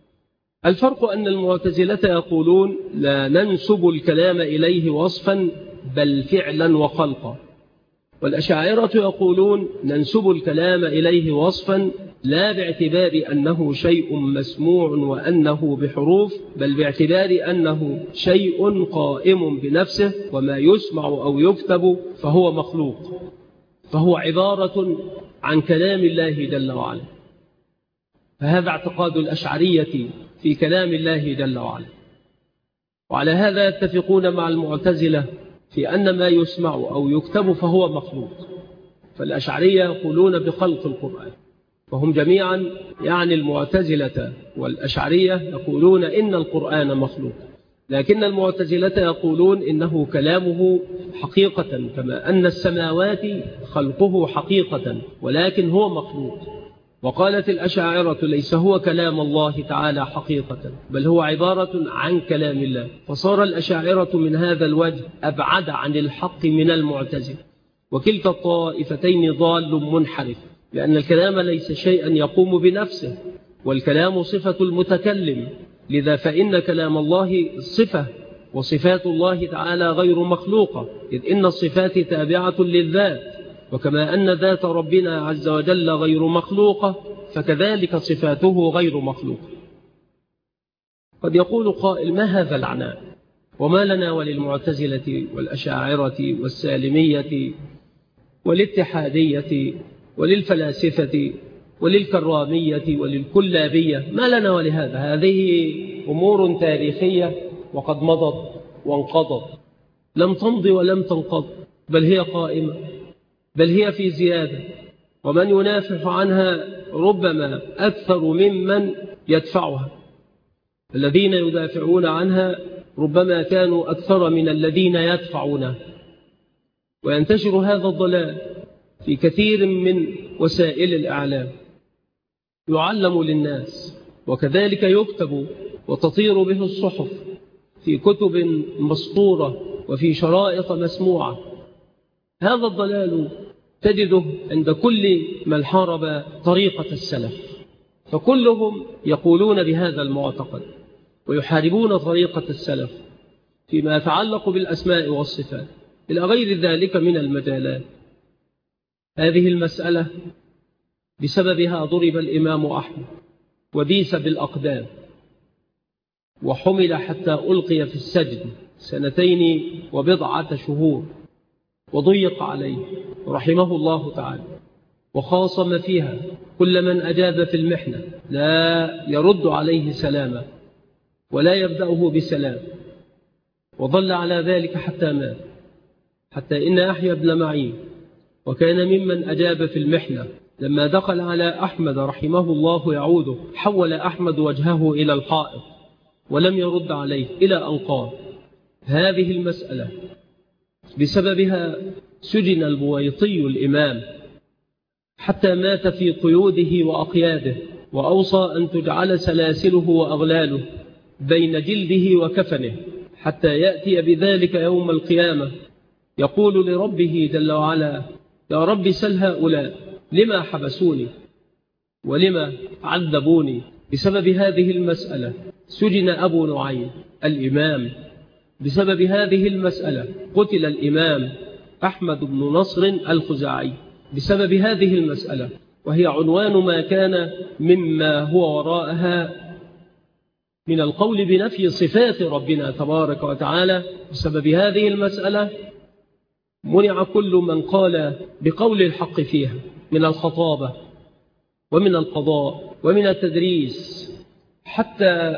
الفرق أن المعتزلة يقولون لا ننسب الكلام إليه وصفا بل فعلا وخلقا، والأشاعرة يقولون ننسب الكلام إليه وصفا لا باعتبار أنه شيء مسموع وأنه بحروف، بل باعتبار أنه شيء قائم بنفسه، وما يسمع أو يكتب فهو مخلوق، فهو عبارة عن كلام الله جل وعلا. فهذا اعتقاد الأشعرية في كلام الله جل وعلا. وعلى هذا يتفقون مع المعتزلة في أن ما يسمع أو يكتب فهو مخلوق. فالأشعرية يقولون بخلق القرآن، فهم جميعا يعني المعتزلة والأشعرية يقولون إن القرآن مخلوق، لكن المعتزلة يقولون إنه كلامه حقيقة، كما أن السماوات خلقه حقيقة ولكن هو مخلوق. وقالت الأشاعرة ليس هو كلام الله تعالى حقيقة، بل هو عبارة عن كلام الله. فصار الأشاعرة من هذا الوجه أبعد عن الحق من المعتزلة، وكلتا الطائفتين ضال منحرف، لأن الكلام ليس شيئا يقوم بنفسه، والكلام صفة المتكلم. لذا فإن كلام الله صفة، وصفات الله تعالى غير مخلوقة، إذ إن الصفات تابعة للذات، وكما أن ذات ربنا عز وجل غير مخلوقة، فكذلك صفاته غير مخلوقة. قد يقول قائل: ما هذا العناء؟ وما لنا وللمعتزلة والأشاعرة والسالمية والاتحادية وللفلاسفة وللكرامية وللكلابية، ما لنا ولهذا؟ هذه أمور تاريخية وقد مضت وانقضت، لم تمضي ولم تنقض، بل هي قائمة، بل هي في زيادة، ومن ينافح عنها ربما أكثر ممن يدفعها. الذين يدافعون عنها ربما كانوا أكثر من الذين يدفعونها. وينتشر هذا الضلال في كثير من وسائل الإعلام، يعلم للناس، وكذلك يكتب وتطير به الصحف في كتب مسطورة وفي شرائط مسموعة. هذا الضلال تجده عند كل من حارب طريقة السلف، فكلهم يقولون بهذا المعتقد ويحاربون طريقة السلف فيما يتعلق بالأسماء والصفات إلى غير ذلك من المجالات. هذه المسألة بسببها ضرب الإمام أحمد وديس بالأقدام، وحمل حتى ألقي في السجن 2 وبضعة شهور، وضيق عليه رحمه الله تعالى، وخاصم فيها كل من أجاب في المحنة، لا يرد عليه سلاما ولا يبدأه بسلام، وظل على ذلك حتى مات. حتى إن يحيى بن معين، وكان ممن أجاب في المحنة، لما دخل على أحمد رحمه الله يعوده، حول أحمد وجهه إلى الحائط ولم يرد عليه، إلى أن قال: هذه المسألة بسببها سجن البويطي الإمام حتى مات في قيوده وأقياده، وأوصى أن تجعل سلاسله وأغلاله بين جلده وكفنه، حتى يأتي بذلك يوم القيامة يقول لربه جل وعلا: يا رب سل هؤلاء لما حبسوني ولما عذبوني. بسبب هذه المسألة سجن أبو نعيم الإمام، بسبب هذه المسألة قتل الإمام أحمد بن نصر الخزاعي، بسبب هذه المسألة، وهي عنوان ما كان مما هو وراءها من القول بنفي صفات ربنا تبارك وتعالى. بسبب هذه المسألة منع كل من قال بقول الحق فيها من الخطابة ومن القضاء ومن التدريس، حتى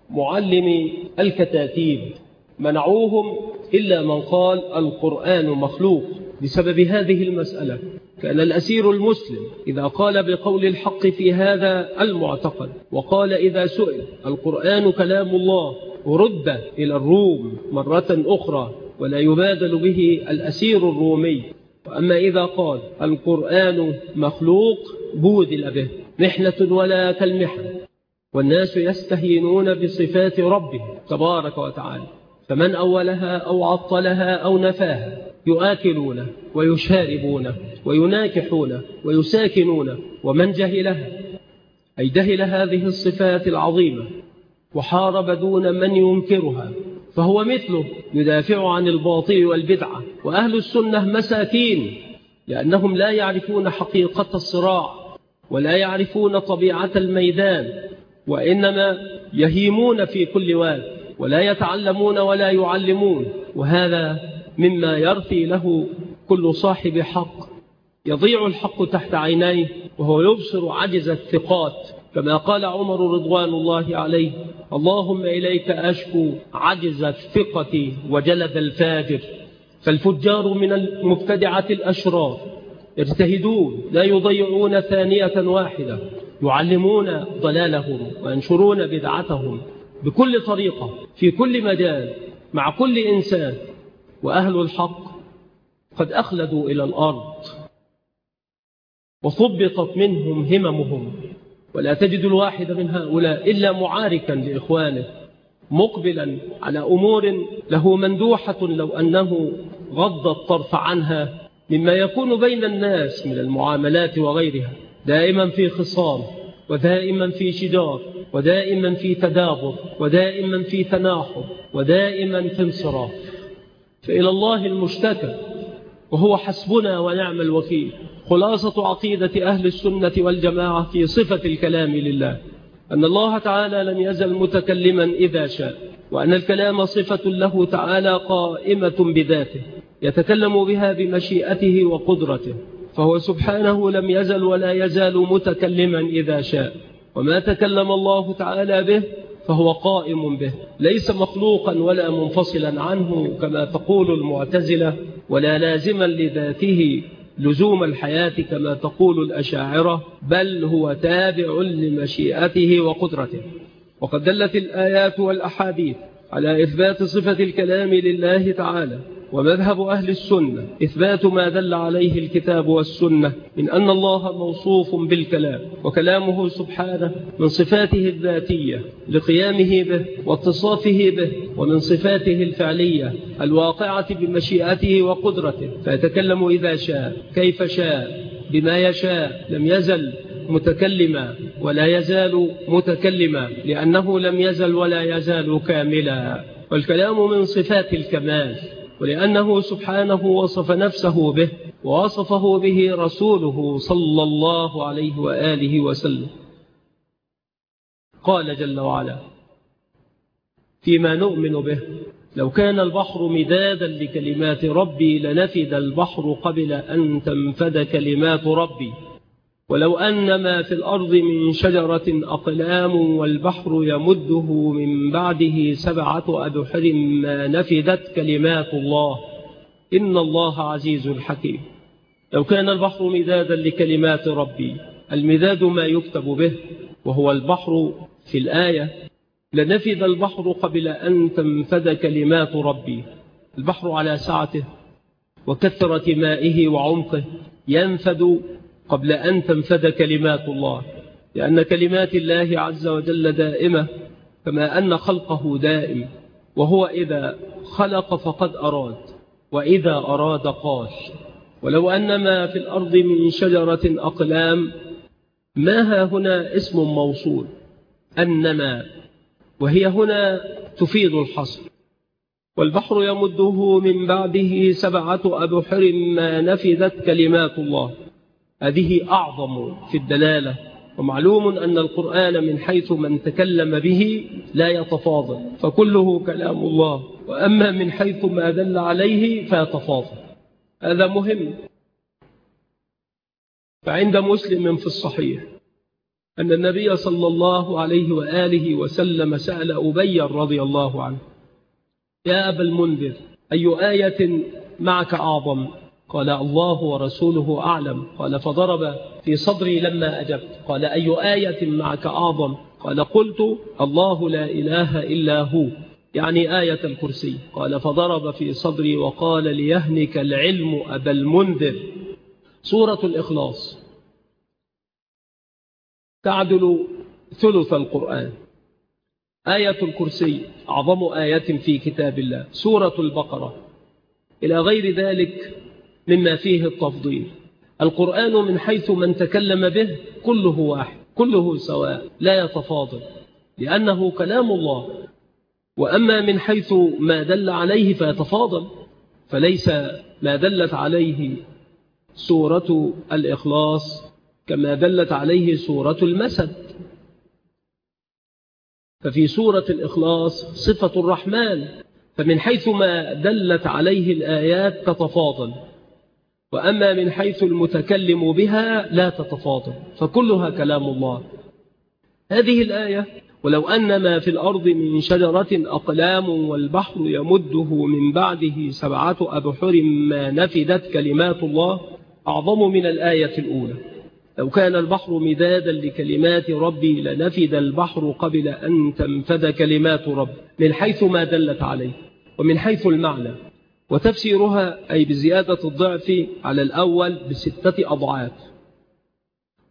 معلم الكتاتيب منعوهم إلا من قال القرآن مخلوق. بسبب هذه المسألة كان الأسير المسلم إذا قال بقول الحق في هذا المعتقد، وقال إذا سئل القرآن كلام الله، رد إلى الروم مرة أخرى ولا يبادل به الأسير الرومي. وأما إذا قال القرآن مخلوق بودل به، محنة ولا كالمحن، والناس يستهينون بصفات ربه تبارك وتعالى، فمن أولها أو عطلها أو نفاها يؤكلون ويشاربون ويناكحون ويساكنون. ومن جهلها أي جهل هذه الصفات العظيمة وحارب دون من ينكرها، فهو مثله يدافع عن الباطل والبدعة. وأهل السنة مساكين، لأنهم لا يعرفون حقيقة الصراع ولا يعرفون طبيعة الميدان، وإنما يهيمون في كل واد ولا يتعلمون ولا يعلمون. وهذا مما يرثي له كل صاحب حق، يضيع الحق تحت عينيه وهو يبصر عجز الثقات، كما قال عمر رضوان الله عليه: اللهم إليك أشكو عجز الثقة وجلد الفاجر. فالفجار من المبتدعة الأشرار يجتهدون، لا يضيعون ثانية واحدة، يعلمون ضلالهم وينشرون بدعتهم بكل طريقة في كل مجال مع كل إنسان. وأهل الحق قد أخلدوا إلى الأرض وثبطت منهم هممهم، ولا تجد الواحد من هؤلاء إلا معاركا لإخوانه، مقبلا على أمور له مندوحة لو أنه غض الطرف عنها مما يكون بين الناس من المعاملات وغيرها، دائما في خصام، ودائما في شجار، ودائما في تدابر، ودائما في تناحر، ودائما في انصراف. فإلى الله المشتكى، وهو حسبنا ونعم الوكيل. خلاصة عقيدة أهل السنة والجماعة في صفة الكلام لله أن الله تعالى لم يزل متكلما إذا شاء، وأن الكلام صفة له تعالى قائمة بذاته يتكلم بها بمشيئته وقدرته، فهو سبحانه لم يزل ولا يزال متكلما إذا شاء، وما تكلم الله تعالى به فهو قائم به، ليس مخلوقا ولا منفصلا عنه كما تقول المعتزلة، ولا لازما لذاته لزوم الحياة كما تقول الأشاعرة، بل هو تابع لمشيئته وقدرته. وقد دلت الآيات والأحاديث على إثبات صفة الكلام لله تعالى، ومذهب أهل السنة إثبات ما دل عليه الكتاب والسنة من أن الله موصوف بالكلام، وكلامه سبحانه من صفاته الذاتية لقيامه به واتصافه به، ومن صفاته الفعلية الواقعة بمشيئته وقدرته، فيتكلم إذا شاء كيف شاء بما يشاء، لم يزل متكلما ولا يزال متكلما، لأنه لم يزل ولا يزال كاملا. والكلام من صفات الكمال، ولأنه سبحانه وصف نفسه به ووصفه به رسوله صلى الله عليه وآله وسلم. قال جل وعلا فيما نؤمن به: لو كان البحر مدادا لكلمات ربي لنفد البحر قبل أن تنفد كلمات ربي، ولو أن ما في الأرض من شجرة أقلام والبحر يمده من بعده 7 أبحر ما نفدت كلمات الله إن الله عزيز حكيم. لو كان البحر مدادا لكلمات ربي، المداد ما يكتب به وهو البحر في الآية، لنفد البحر قبل أن تنفد كلمات ربي. البحر على سعته وكثرة مائه وعمقه ينفد قبل أن تنفد كلمات الله، لأن كلمات الله عز وجل دائمة كما أن خلقه دائم، وهو إذا خلق فقد أراد، وإذا أراد قال. ولو أن ما في الأرض من شجرة أقلام، ما ها هنا اسم موصول أنما، وهي هنا تفيد الحصر. والبحر يمده من بعده 7 أبحر ما نفدت كلمات الله، هذه أعظم في الدلالة. ومعلوم أن القرآن من حيث من تكلم به لا يتفاضل، فكله كلام الله، وأما من حيث ما دل عليه فيتفاضل، هذا مهم. فعند مسلم في الصحيح أن النبي صلى الله عليه وآله وسلم سأل أبي رضي الله عنه: يا أبا المنذر، أي آية معك أعظم؟ قال: الله ورسوله أعلم. قال: فضرب في صدري لما أجبت. قال: أي آية معك أعظم؟ قال: قلت: الله لا إله إلا هو، يعني آية الكرسي. قال: فضرب في صدري وقال: ليهنك العلم أبا المنذر. سورة الإخلاص تعدل ثلث القرآن، آية الكرسي أعظم آية في كتاب الله، سورة البقرة، إلى غير ذلك مما فيه التفضيل. القرآن من حيث من تكلم به كله واحد، كله سواء، لا يتفاضل، لأنه كلام الله. وأما من حيث ما دل عليه فيتفاضل، فليس ما دلت عليه سورة الإخلاص كما دلت عليه سورة المسد. ففي سورة الإخلاص صفة الرحمن، فمن حيث ما دلت عليه الآيات تتفاضل، وأما من حيث المتكلم بها لا تتفاضل، فكلها كلام الله. هذه الآية: ولو أن ما في الأرض من شجرة أقلام والبحر يمده من بعده 7 أبحر ما نفدت كلمات الله، أعظم من الآية الأولى. لو كان البحر مدادا لكلمات ربي لنفد البحر قبل أن تنفد كلمات ربي، من حيث ما دلت عليه ومن حيث المعنى. وتفسيرها أي بزيادة الضعف على الأول ب6 أضعاف،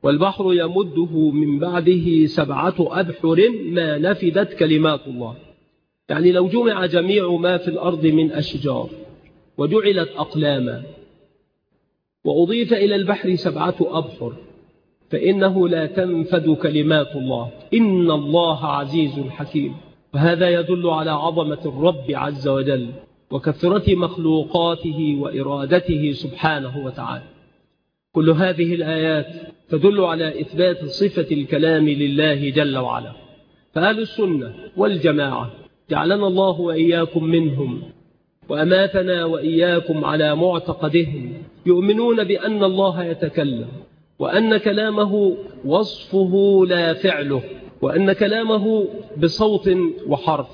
والبحر يمده من بعده 7 أبحر ما نفدت كلمات الله. يعني لو جمع جميع ما في الأرض من أشجار وجعلت أقلاما وأضيف إلى البحر 7 أبحر فإنه لا تنفد كلمات الله. إن الله عزيز حكيم. وهذا يدل على عظمة الرب عز وجل وكثرة مخلوقاته وإرادته سبحانه وتعالى. كل هذه الآيات تدل على إثبات صفة الكلام لله جل وعلا. فأهل السنة والجماعة جعلنا الله وإياكم منهم وأماتنا وإياكم على معتقدهم، يؤمنون بأن الله يتكلم، وأن كلامه وصفه لا فعله، وأن كلامه بصوت وحرف،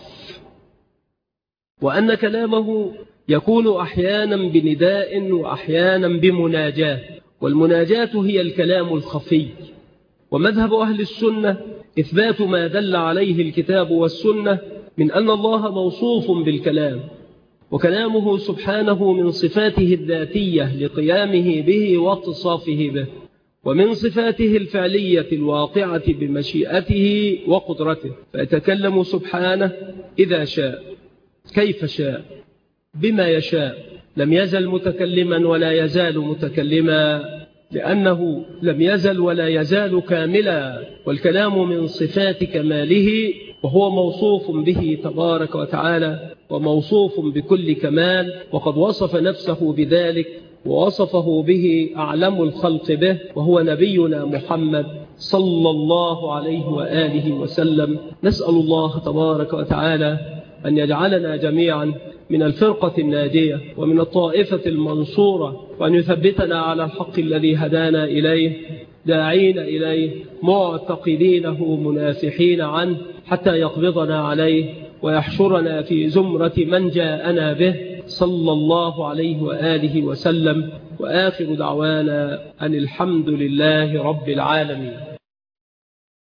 وأن كلامه يكون أحيانا بنداء وأحيانا بمناجاة، والمناجاة هي الكلام الخفي. ومذهب أهل السنة إثبات ما دل عليه الكتاب والسنة من أن الله موصوف بالكلام، وكلامه سبحانه من صفاته الذاتية لقيامه به واتصافه به، ومن صفاته الفعلية الواقعة بمشيئته وقدرته، فيتكلم سبحانه إذا شاء، كيف شاء، بما يشاء. لم يزل متكلما ولا يزال متكلما، لأنه لم يزل ولا يزال كاملا، والكلام من صفات كماله، وهو موصوف به تبارك وتعالى وموصوف بكل كمال، وقد وصف نفسه بذلك ووصفه به أعلم الخلق به، وهو نبينا محمد صلى الله عليه وآله وسلم. نسأل الله تبارك وتعالى أن يجعلنا جميعا من الفرقة الناجية ومن الطائفة المنصورة، وأن يثبتنا على الحق الذي هدانا إليه، داعين إليه، معتقدينه منافحين عنه، حتى يقبضنا عليه ويحشرنا في زمرة من جاءنا به صلى الله عليه وآله وسلم. وآخر دعوانا أن الحمد لله رب العالمين.